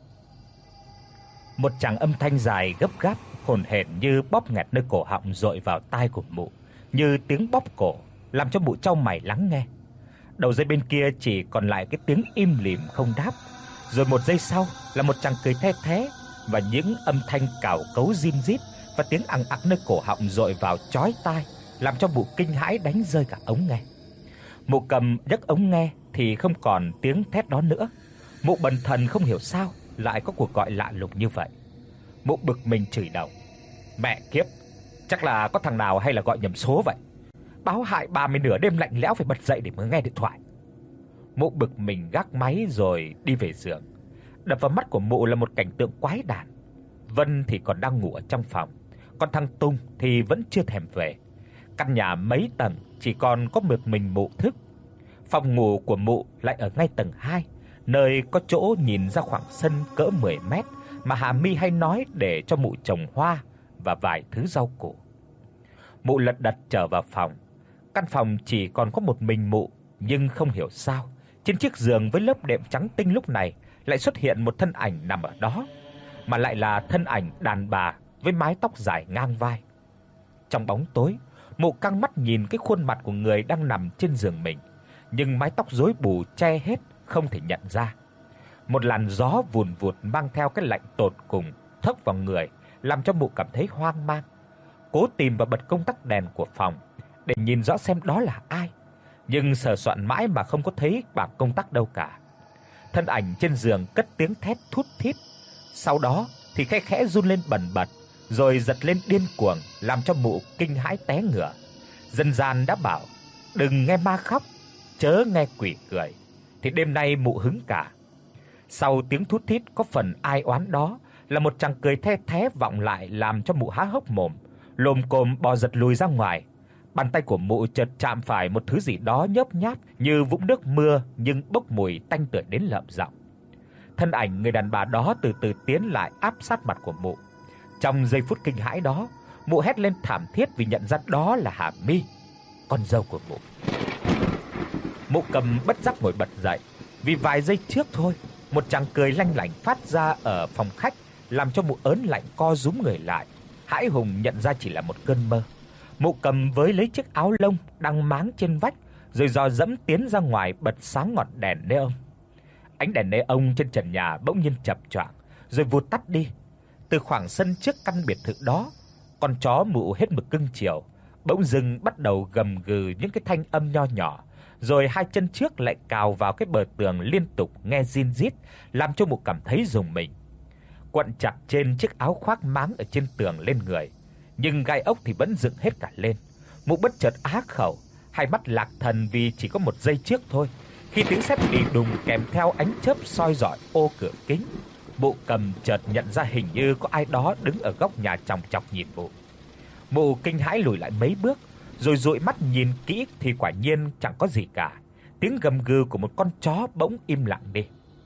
Một tràng âm thanh dài gấp gáp, hồn hển như bóp nghẹt nơi cổ họng dội vào tai của mụ, như tiếng bóp cổ, làm cho mụ chau mày lắng nghe. Đầu dây bên kia chỉ còn lại cái tiếng im lìm không đáp. Rồi một giây sau là một tràng cười the thé và những âm thanh cào cấu rin rít và tiếng ằng ặc nơi cổ họng dội vào chói tai, làm cho mụ kinh hãi đánh rơi cả ống nghe. Mụ cầm nhấc ống nghe thì không còn tiếng thét đó nữa. Mụ bần thần không hiểu sao lại có cuộc gọi lạ lùng như vậy. Mụ bực mình chửi đồng. Mẹ kiếp, Chắc là có thằng nào hay là gọi nhầm số vậy. Báo hại ba mươi nửa đêm lạnh lẽo phải bật dậy để mới nghe điện thoại. Mụ bực mình gác máy rồi đi về giường. Đập vào mắt của mụ là một cảnh tượng quái đản. Vân thì còn đang ngủ ở trong phòng, còn thằng Tùng thì vẫn chưa thèm về. Căn nhà mấy tầng chỉ còn có một mình mụ thức. Phòng ngủ của mụ lại ở ngay tầng hai, nơi có chỗ nhìn ra khoảng sân cỡ mười mét mà Hà Mi hay nói để cho mụ trồng hoa và vài thứ rau củ. Mụ lật đật trở vào phòng. Căn phòng chỉ còn có một mình mụ, nhưng không hiểu sao, trên chiếc giường với lớp đệm trắng tinh lúc này lại xuất hiện một thân ảnh nằm ở đó, mà lại là thân ảnh đàn bà với mái tóc dài ngang vai. Trong bóng tối, mụ căng mắt nhìn cái khuôn mặt của người đang nằm trên giường mình, nhưng mái tóc rối bù che hết, không thể nhận ra. Một làn gió vùn vụt mang theo cái lạnh tột cùng thốc vào người, làm cho mụ cảm thấy hoang mang. Cố tìm và bật công tắc đèn của phòng để nhìn rõ xem đó là ai, nhưng sờ soạn mãi mà không có thấy bảng công tắc đâu cả. Thân ảnh trên giường cất tiếng thét thút thít, sau đó thì khẽ khẽ run lên bần bật, rồi giật lên điên cuồng, làm cho mụ kinh hãi té ngửa. Dân gian đã bảo, đừng nghe ma khóc, chớ nghe quỷ cười, thì đêm nay mụ hứng cả. Sau tiếng thút thít có phần ai oán đó là một tràng cười the thé vọng lại, làm cho mụ há hốc mồm, lồm cồm bò giật lùi ra ngoài. Bàn tay của mụ chợt chạm phải một thứ gì đó nhớp nháp như vũng nước mưa, nhưng bốc mùi tanh tưởi đến lợm giọng. Thân ảnh người đàn bà đó từ từ tiến lại, áp sát mặt của mụ. Trong giây phút kinh hãi đó, mụ hét lên thảm thiết vì nhận ra đó là Hà Mi, con dâu của mụ. Mụ Cầm bất giác ngồi bật dậy, vì vài giây trước thôi, một tràng cười lanh lảnh phát ra ở phòng khách, làm cho mụ ớn lạnh co rúm người lại, hãi hùng nhận ra chỉ là một cơn mơ. Mụ Cầm với lấy chiếc áo lông đang máng trên vách, rồi dò dẫm tiến ra ngoài, bật sáng ngọn đèn neon. Ánh đèn neon trên trần nhà bỗng nhiên chập choạng, rồi vụt tắt đi. Từ khoảng sân trước căn biệt thự đó, con chó mụ hết mực cưng chiều bỗng dưng bắt đầu gầm gừ những cái thanh âm nho nhỏ, rồi hai chân trước lại cào vào cái bờ tường liên tục nghe rin rít, làm cho mụ cảm thấy rùng mình. Quặn chặt trên chiếc áo khoác máng ở trên tường lên người, nhưng gai ốc thì vẫn dựng hết cả lên. Mụ bất chợt á khẩu, hai mắt lạc thần vì chỉ có một giây trước thôi, khi tiếng sét đi đùng kèm theo ánh chớp soi rọi ô cửa kính, Mụ Cầm chợt nhận ra hình như có ai đó đứng ở góc nhà chòng chọc nhìn mụ. Mụ kinh hãi lùi lại mấy bước, rồi dụi mắt nhìn kỹ thì quả nhiên chẳng có gì cả. Tiếng gầm gừ của một con chó bỗng im lặng đi.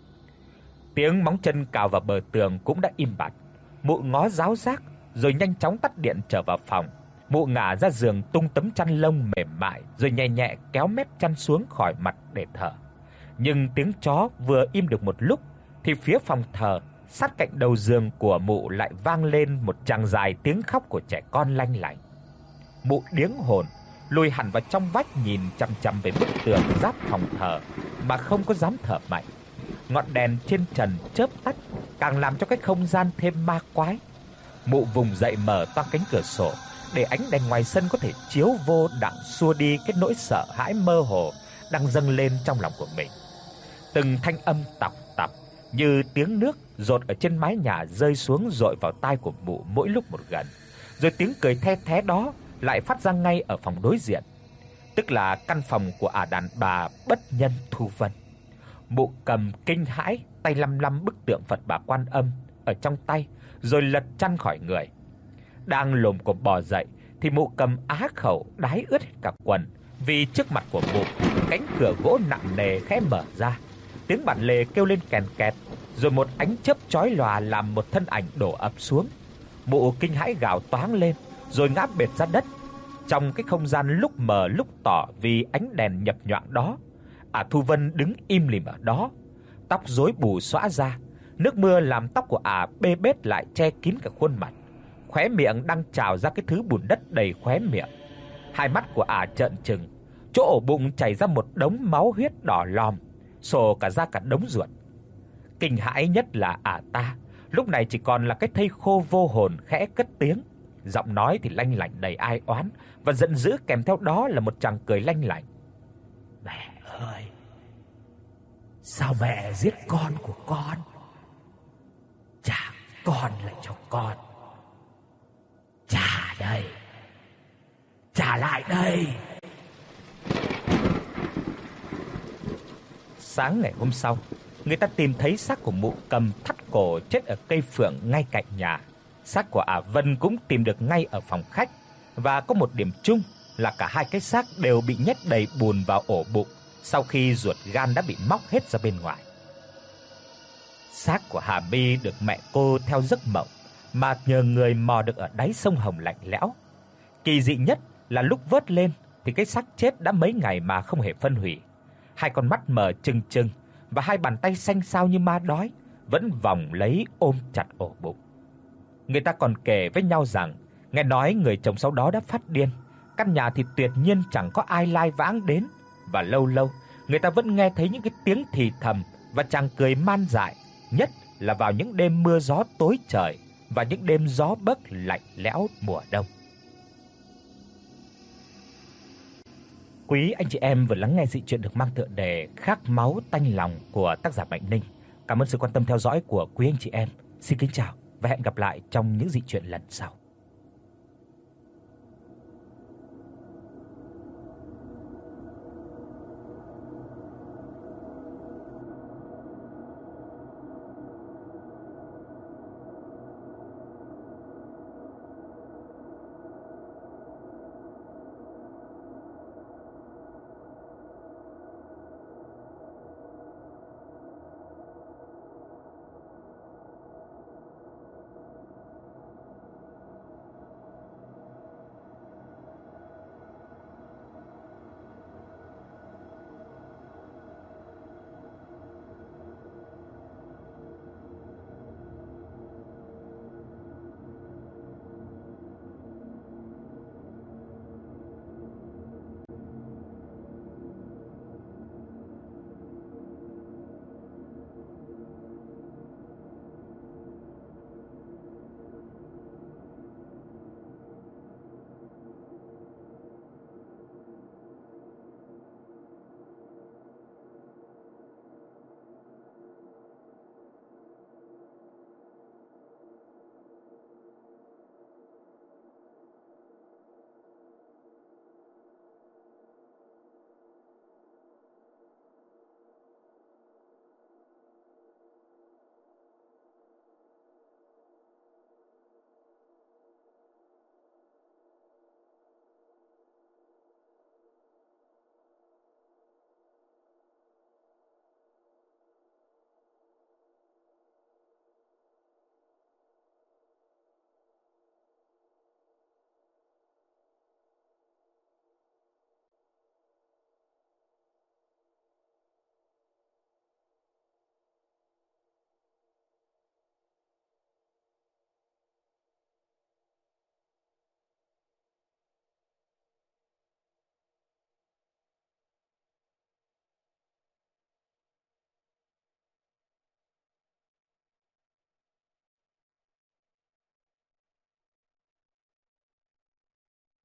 Tiếng móng chân cào vào bờ tường cũng đã im bặt. Mụ ngó ráo rác rồi nhanh chóng tắt điện trở vào phòng. Mụ ngả ra giường tung tấm chăn lông mềm mại, rồi nhẹ nhẹ kéo mép chăn xuống khỏi mặt để thở. Nhưng tiếng chó vừa im được một lúc thì phía phòng thờ sát cạnh đầu giường của mụ lại vang lên một tràng dài tiếng khóc của trẻ con lanh lảnh. Mụ điếng hồn, lùi hẳn vào trong vách nhìn chằm chằm về bức tường giáp phòng thờ mà không có dám thở mạnh. Ngọn đèn trên trần chớp tắt càng làm cho cái không gian thêm ma quái. Mụ vùng dậy mở toang cánh cửa sổ để ánh đèn ngoài sân có thể chiếu vô đặng xua đi cái nỗi sợ hãi mơ hồ đang dâng lên trong lòng của mình. Từng thanh âm tọc tọc như tiếng nước dột ở trên mái nhà rơi xuống dội vào tai của mụ mỗi lúc một gần. Rồi tiếng cười the thé đó lại phát ra ngay ở phòng đối diện, tức là căn phòng của ả đàn bà bất nhân Thu Vân. Mụ Cầm kinh hãi, tay lăm lăm bức tượng Phật Bà Quan Âm ở trong tay, rồi lật chăn khỏi người. Đang lồm cồm bò dậy thì Mụ Cầm á khẩu đái ướt hết cả quần, vì trước mặt của mụ, cánh cửa gỗ nặng nề khẽ mở ra. Tiếng bản lề kêu lên kèn kẹt, rồi một ánh chớp chói lòa làm một thân ảnh đổ ập xuống. Mụ kinh hãi gào toáng lên, rồi ngã bệt ra đất. Trong cái không gian lúc mờ lúc tỏ vì ánh đèn nhập nhoạng đó, ả Thu Vân đứng im lìm ở đó, tóc rối bù xõa ra, nước mưa làm tóc của ả bê bết lại che kín cả khuôn mặt. Khóe miệng đang trào ra cái thứ bùn đất đầy khóe miệng. Hai mắt của ả trợn trừng, chỗ ổ bụng chảy ra một đống máu huyết đỏ lòm, sổ cả ra cả đống ruột. Kinh hãi nhất là ả ta lúc này chỉ còn là cái thây khô vô hồn khẽ cất tiếng, giọng nói thì lanh lảnh đầy ai oán và giận dữ, kèm theo đó là một tràng cười lanh lảnh. Mẹ ơi, sao mẹ giết con của con? Trả con lại cho con. Trả đây. trả lại đây. Sáng ngày hôm sau, người ta tìm thấy xác của mụ Cầm thắt cổ chết ở cây phượng ngay cạnh nhà. Xác của Ả Vân cũng tìm được ngay ở phòng khách, và có một điểm chung là cả hai cái xác đều bị nhét đầy bùn vào ổ bụng sau khi ruột gan đã bị móc hết ra bên ngoài. Xác của Hà My được mẹ cô theo giấc mộng mà nhờ người mò được ở đáy sông Hồng lạnh lẽo. Kỳ dị nhất là lúc vớt lên thì cái xác chết đã mấy ngày mà không hề phân hủy. Hai con mắt mở trừng trừng và hai bàn tay xanh xao như ma đói vẫn vòng lấy ôm chặt ổ bụng. Người ta còn kể với nhau rằng nghe nói người chồng sau đó đã phát điên, căn nhà thì tuyệt nhiên chẳng có ai lai vãng đến, và lâu lâu người ta vẫn nghe thấy những cái tiếng thì thầm và chàng cười man dại, nhất là vào những đêm mưa gió tối trời và những đêm gió bấc lạnh lẽo mùa đông. Quý anh chị em vừa lắng nghe dị truyện được mang tựa đề Khát máu tanh lòng của tác giả Mạnh Ninh. Cảm ơn sự quan tâm theo dõi của quý anh chị em. Xin kính chào và hẹn gặp lại trong những dị truyện lần sau.